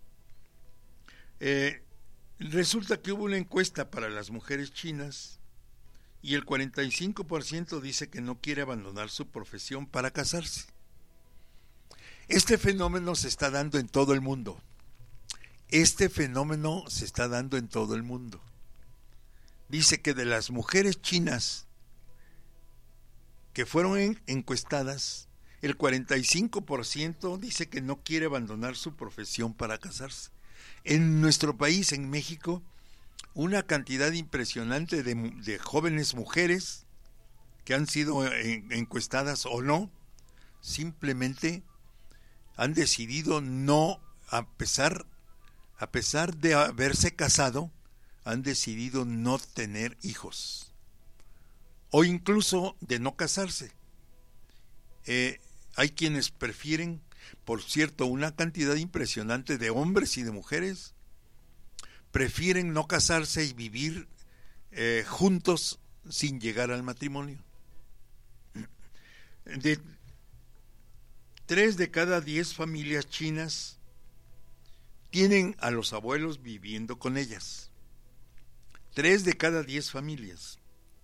Eh, resulta que hubo una encuesta para las mujeres chinas y el cuarenta y cinco por ciento dice que no quiere abandonar su profesión para casarse. Este fenómeno se está dando en todo el mundo. Este fenómeno se está dando en todo el mundo. Dice que de las mujeres chinas que fueron en, encuestadas, el cuarenta y cinco por ciento dice que no quiere abandonar su profesión para casarse. En nuestro país, en México, una cantidad impresionante de, de jóvenes mujeres que han sido en, encuestadas o no, simplemente han decidido no, a pesar, a pesar de haberse casado, han decidido no tener hijos, o incluso de no casarse. Eh, hay quienes prefieren, por cierto, una cantidad impresionante de hombres y de mujeres prefieren no casarse y vivir eh, juntos sin llegar al matrimonio. De tres de cada diez familias chinas tienen a los abuelos viviendo con ellas. Tres de cada diez familias.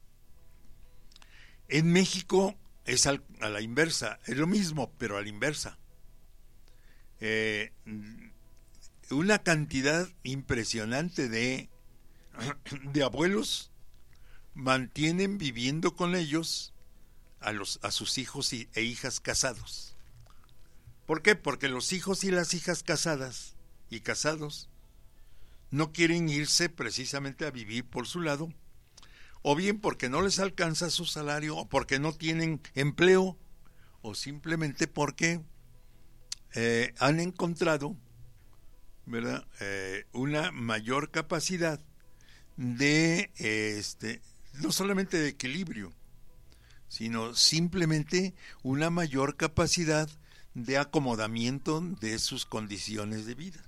En México es al, a la inversa, es lo mismo, pero a la inversa. Eh, una cantidad impresionante de, de abuelos mantienen viviendo con ellos a, los, a sus hijos y, e hijas casados. ¿Por qué? Porque los hijos y las hijas casadas y casados no quieren irse precisamente a vivir por su lado, o bien porque no les alcanza su salario, o porque no tienen empleo, o simplemente porque eh, han encontrado, ¿verdad?, eh, una mayor capacidad de, eh, este, no solamente de equilibrio, sino simplemente una mayor capacidad de acomodamiento de sus condiciones de vida.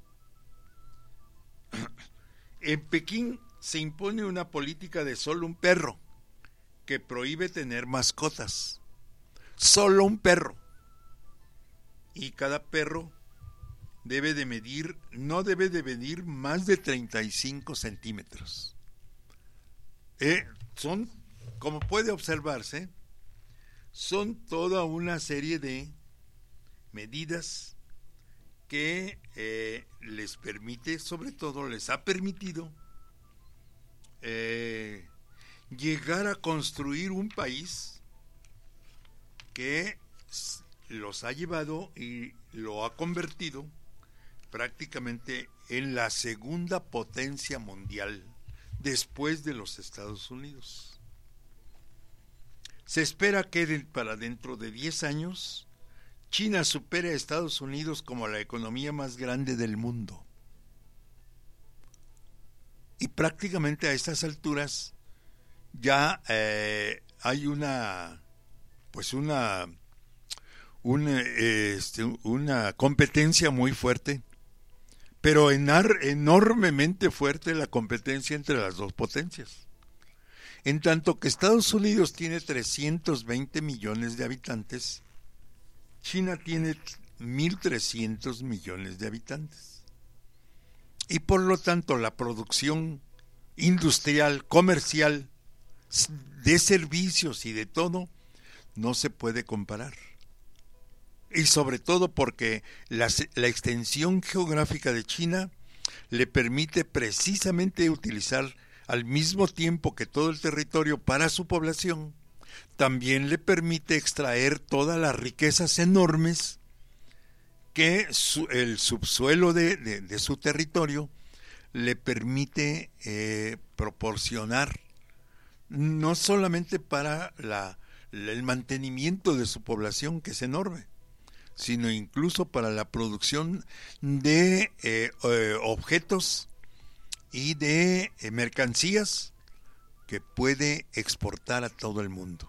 En Pekín se impone una política de solo un perro, que prohíbe tener mascotas. Solo un perro. Y cada perro debe de medir, no debe de medir más de treinta y cinco centímetros. Eh, son, como puede observarse, son toda una serie de medidas que eh, les permite, sobre todo les ha permitido eh, llegar a construir un país que los ha llevado y lo ha convertido prácticamente en la segunda potencia mundial después de los Estados Unidos. Se espera que de, para dentro de diez años China supere a Estados Unidos como la economía más grande del mundo. Y prácticamente a estas alturas ya eh, hay una pues una una, este, una competencia muy fuerte, pero enar, enormemente fuerte la competencia entre las dos potencias. En tanto que Estados Unidos tiene trescientos veinte millones de habitantes, China tiene mil trescientos millones de habitantes. Y por lo tanto la producción industrial, comercial, de servicios y de todo, no se puede comparar. Y sobre todo porque la, la extensión geográfica de China le permite precisamente utilizar al mismo tiempo que todo el territorio para su población, también le permite extraer todas las riquezas enormes que su, el subsuelo de, de, de su territorio le permite eh, proporcionar, no solamente para la, el mantenimiento de su población, que es enorme, sino incluso para la producción de eh, eh, objetos y de eh, mercancías que puede exportar a todo el mundo.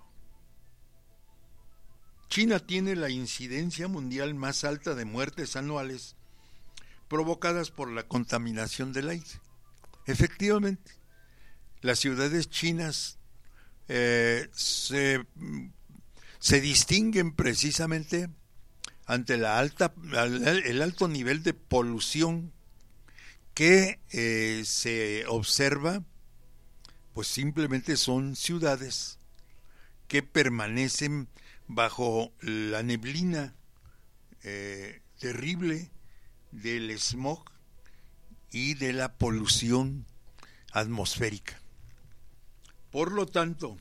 China tiene la incidencia mundial más alta de muertes anuales provocadas por la contaminación del aire. Efectivamente, las ciudades chinas eh, se, se distinguen precisamente ante la alta, el alto nivel de polución que eh, se observa. Pues simplemente son ciudades que permanecen bajo la neblina eh, terrible del smog y de la polución atmosférica. Por lo tanto,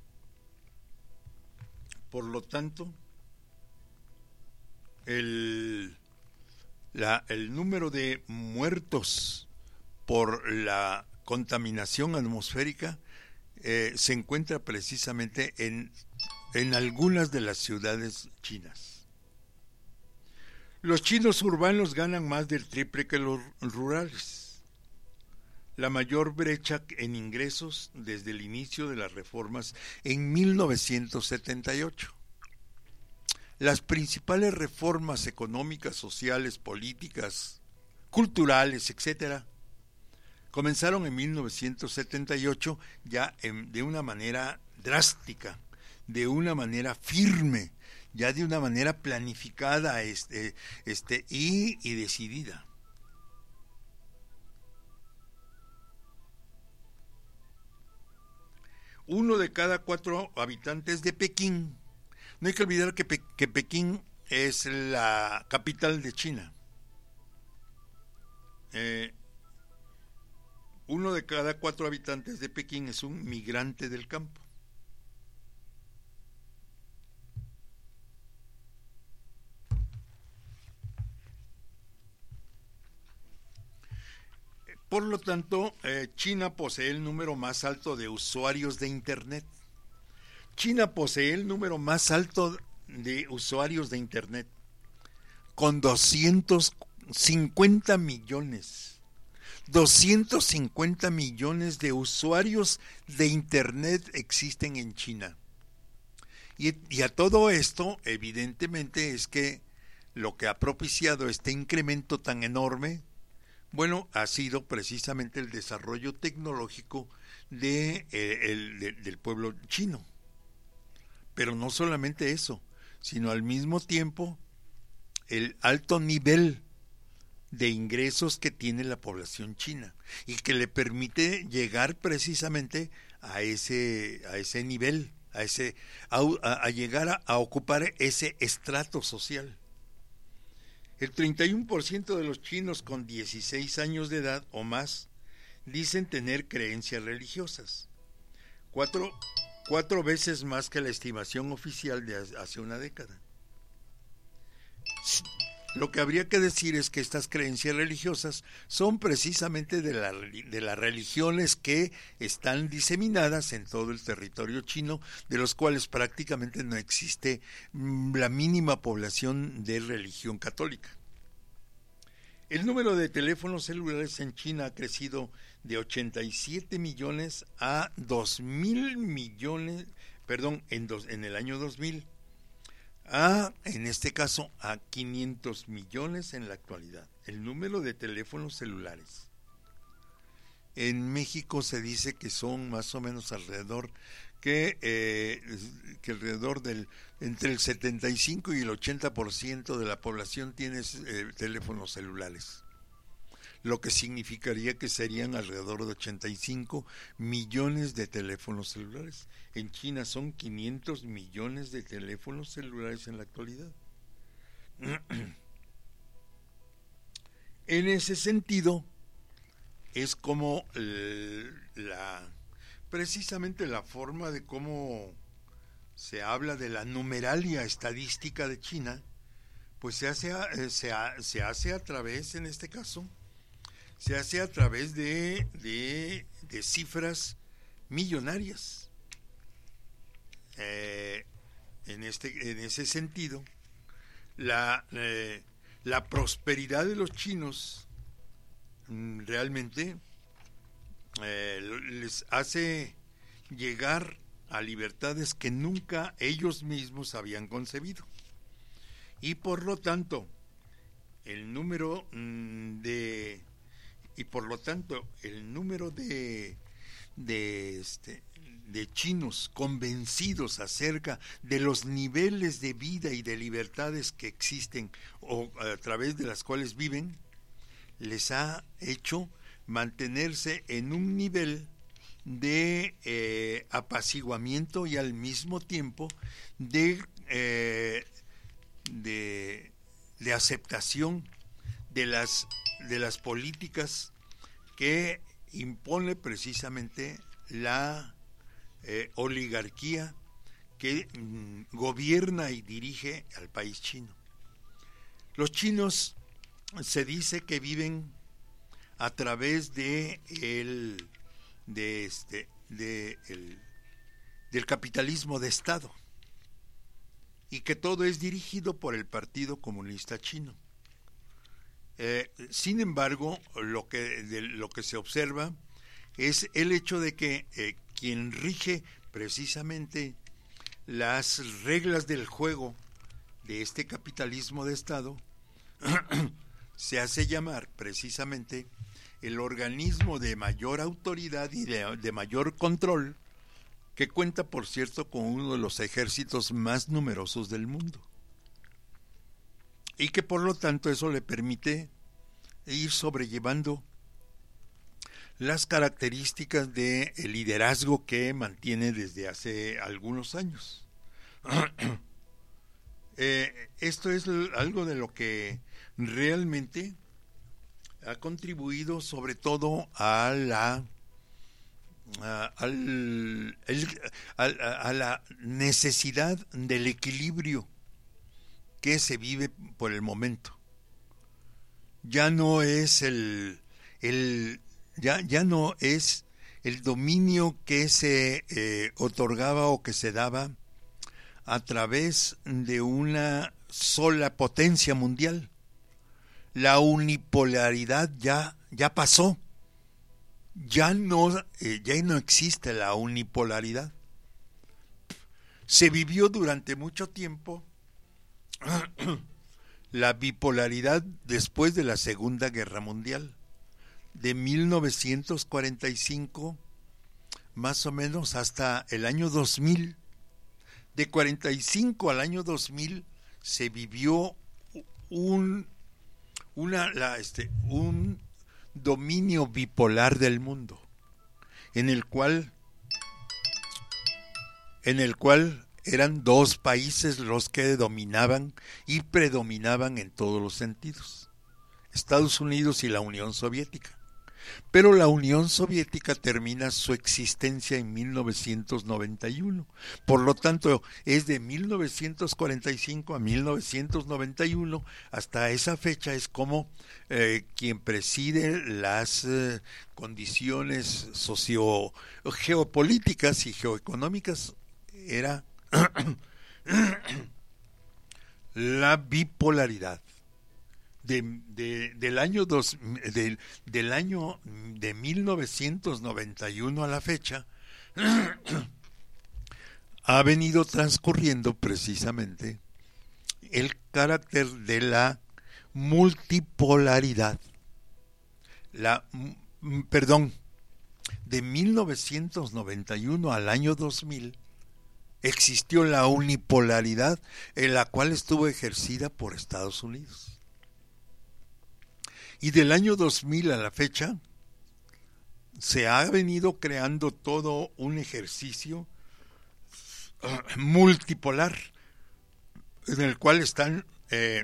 por lo tanto, el, la, el número de muertos por la contaminación atmosférica eh, se encuentra precisamente en, en algunas de las ciudades chinas. Los chinos urbanos ganan más del triple que los rurales. La mayor brecha en ingresos desde el inicio de las reformas en mil novecientos setenta y ocho. Las principales reformas económicas, sociales, políticas, culturales, etcétera, comenzaron en mil novecientos setenta y ocho ya en, de una manera drástica, de una manera firme, ya de una manera planificada este, este, y, y decidida. Uno de cada cuatro habitantes de Pekín, no hay que olvidar que, Pe- que Pekín es la capital de China. Eh, Uno de cada cuatro habitantes de Pekín es un migrante del campo. Por lo tanto, eh, China posee el número más alto de usuarios de Internet. China posee el número más alto de usuarios de Internet, con doscientos cincuenta millones. doscientos cincuenta millones de usuarios de Internet existen en China. Y, y a todo esto, evidentemente, es que lo que ha propiciado este incremento tan enorme, bueno, ha sido precisamente el desarrollo tecnológico de, eh, el, de, del pueblo chino. Pero no solamente eso, sino al mismo tiempo el alto nivel de ingresos que tiene la población china y que le permite llegar precisamente a ese a ese nivel, a ese a, a llegar a, a ocupar ese estrato social. El treinta y uno por ciento de los chinos con dieciséis años de edad o más dicen tener creencias religiosas, cuatro, cuatro veces más que la estimación oficial de hace una década. Lo que habría que decir es que estas creencias religiosas son precisamente de, la, de las religiones que están diseminadas en todo el territorio chino, de los cuales prácticamente no existe la mínima población de religión católica. El número de teléfonos celulares en China ha crecido de ochenta y siete millones a dos mil millones, perdón, en, dos, en el año dos mil. A, en este caso, a quinientos millones en la actualidad, el número de teléfonos celulares. En México se dice que son más o menos alrededor que, eh, que alrededor del entre el setenta y cinco y el ochenta por ciento de la población tiene eh, teléfonos celulares, lo que significaría que serían alrededor de ochenta y cinco millones de teléfonos celulares. En China son quinientos millones de teléfonos celulares en la actualidad. En ese sentido, es como la precisamente la forma de cómo se habla de la numeralia estadística de China, pues se hace a, se, a, se hace a través, en este caso, se hace a través de, de, de cifras millonarias. Eh, en, este, en ese sentido, la, eh, la prosperidad de los chinos mm, realmente eh, les hace llegar a libertades que nunca ellos mismos habían concebido. Y por lo tanto, el número mm, de y por lo tanto el número de de este de chinos convencidos acerca de los niveles de vida y de libertades que existen o a través de las cuales viven, les ha hecho mantenerse en un nivel de eh, apaciguamiento y al mismo tiempo de, eh, de, de aceptación de las, de las políticas que impone precisamente la eh, oligarquía que mm, gobierna y dirige al país chino. Los chinos se dice que viven a través de el de este de el, del capitalismo de Estado y que todo es dirigido por el Partido Comunista Chino. Eh, sin embargo, lo que de, lo que se observa es el hecho de que eh, quien rige precisamente las reglas del juego de este capitalismo de Estado se hace llamar precisamente el organismo de mayor autoridad y de, de mayor control, que cuenta, por cierto, con uno de los ejércitos más numerosos del mundo. Y que por lo tanto eso le permite ir sobrellevando las características de el liderazgo que mantiene desde hace algunos años. eh, esto es algo de lo que realmente ha contribuido sobre todo a la a, al, el, a, a la necesidad del equilibrio que se vive por el momento. Ya no es el el ya ya no es el dominio que se eh, otorgaba o que se daba a través de una sola potencia mundial. La unipolaridad ya ya pasó. Ya no eh, ya no existe la unipolaridad. Se vivió durante mucho tiempo la bipolaridad después de la Segunda Guerra Mundial, de mil novecientos cuarenta y cinco más o menos hasta el año dos mil. De cuarenta y cinco al año dos mil se vivió un una la este un dominio bipolar del mundo, en el cual en el cual eran dos países los que dominaban y predominaban en todos los sentidos: Estados Unidos y la Unión Soviética. Pero la Unión Soviética termina su existencia en mil novecientos noventa y uno. Por lo tanto, es de mil novecientos cuarenta y cinco a mil novecientos noventa y uno. Hasta esa fecha es como eh, quien preside las eh, condiciones socio geopolíticas y geoeconómicas era la bipolaridad. De, de, del año dos, de, del año de mil novecientos noventa y uno a la fecha ha venido transcurriendo precisamente el carácter de la multipolaridad. La, perdón, de mil novecientos noventa y uno al año dos mil existió la unipolaridad, en la cual estuvo ejercida por Estados Unidos. Y del año dos mil a la fecha se ha venido creando todo un ejercicio uh, multipolar, en el cual están eh,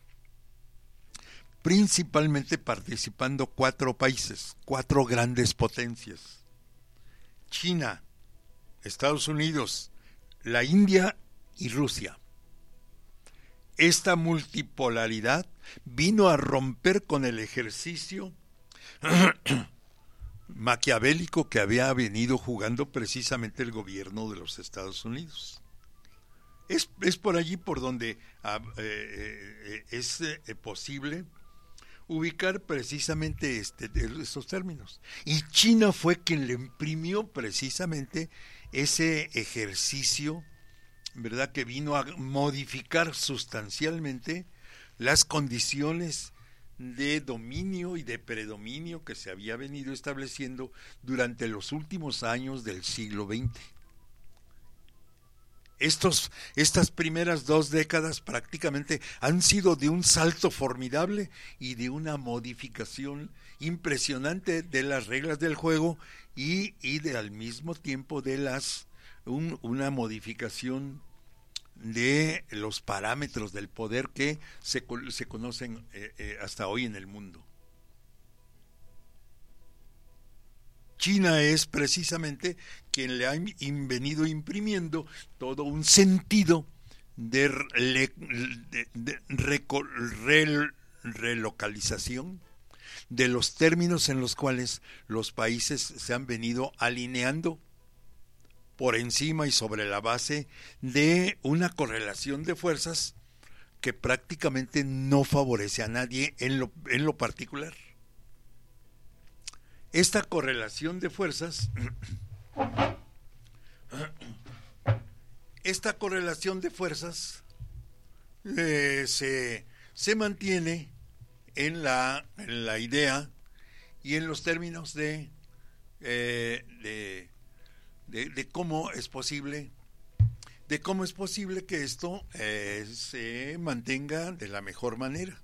principalmente participando cuatro países, cuatro grandes potencias: China, Estados Unidos, la India y Rusia. Esta multipolaridad vino a romper con el ejercicio maquiavélico que había venido jugando precisamente el gobierno de los Estados Unidos. Es, es por allí por donde ah, eh, es eh, posible ubicar precisamente este, estos términos. Y China fue quien le imprimió precisamente ese ejercicio, ¿verdad?, que vino a modificar sustancialmente las condiciones de dominio y de predominio que se había venido estableciendo durante los últimos años del siglo veinte. Estos, estas primeras dos décadas prácticamente han sido de un salto formidable y de una modificación impresionante de las reglas del juego y, y de al mismo tiempo de las un, una modificación de los parámetros del poder que se, se conocen eh, eh, hasta hoy en el mundo. China es precisamente quien le ha in, venido imprimiendo todo un sentido de, re, de, de reco, re, relocalización de los términos en los cuales los países se han venido alineando por encima y sobre la base de una correlación de fuerzas que prácticamente no favorece a nadie en lo, en lo particular. Esta correlación de fuerzas, esta correlación de fuerzas eh, se, se mantiene en la, en la idea y en los términos de, eh, de De, de cómo es posible de cómo es posible que esto eh, se mantenga de la mejor manera.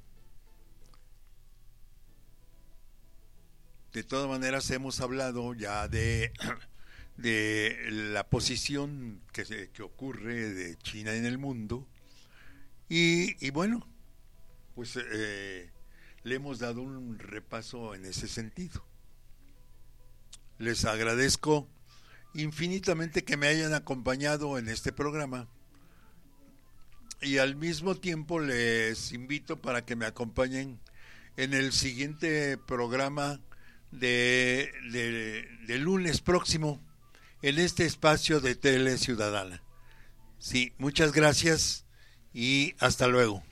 De todas maneras, hemos hablado ya de de la posición que se, que ocurre de China en el mundo y, y bueno, pues eh, le hemos dado un repaso en ese sentido. Les agradezco infinitamente que me hayan acompañado en este programa y al mismo tiempo les invito para que me acompañen en el siguiente programa de, de, de lunes próximo en este espacio de Tele Ciudadana. Sí, muchas gracias y hasta luego.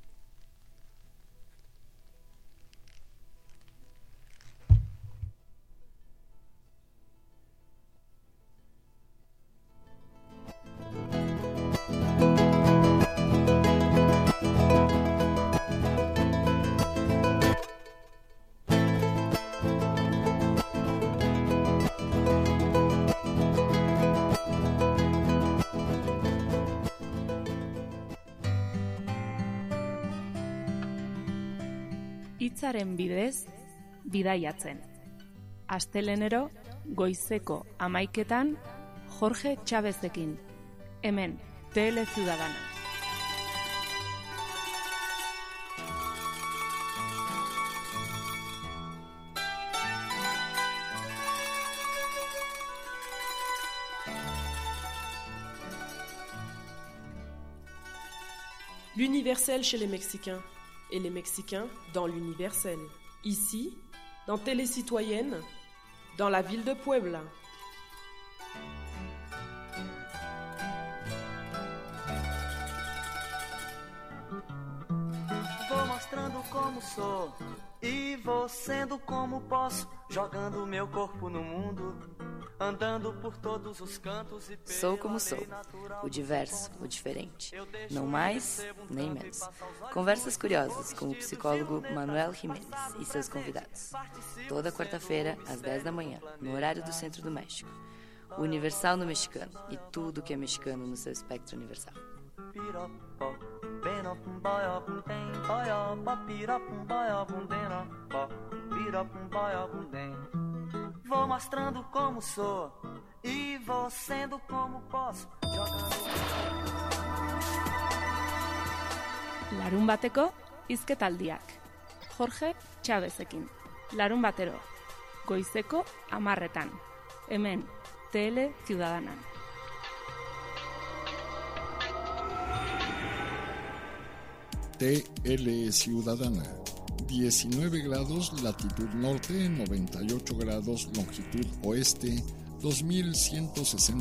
Hitzaren bidez, bidaiatzen. Astelenero, goizeko hamaiketan, Jorge Txabezekin. Hemen, Tele Ciudadana. L'universel chez les Mexicains et les Mexicains dans l'universel. Ici, dans Télé Citoyenne, dans la ville de Puebla. Vou mostrando como sou e vou sendo como posso, jogando meu corpo no mundo, andando por todos os cantos e Sou como sou, o diverso, o diferente, não mais nem menos. Conversas curiosas com o psicólogo Manuel Jiménez e seus convidados. Toda quarta-feira, às dez da manhã, no horário do Centro do México. O Universal no mexicano e tudo que é mexicano no seu espectro universal. Vou mostrando como sou e vou sendo como posso, jogando. Larun bateko hizketaldiak. Jorge Chavezekin. Larun batero. Goizeko amarretan. Hemen, Tele Ciudadana. T L Ciudadana. diecinueve grados latitud norte, noventa y ocho grados longitud oeste, dos mil ciento sesenta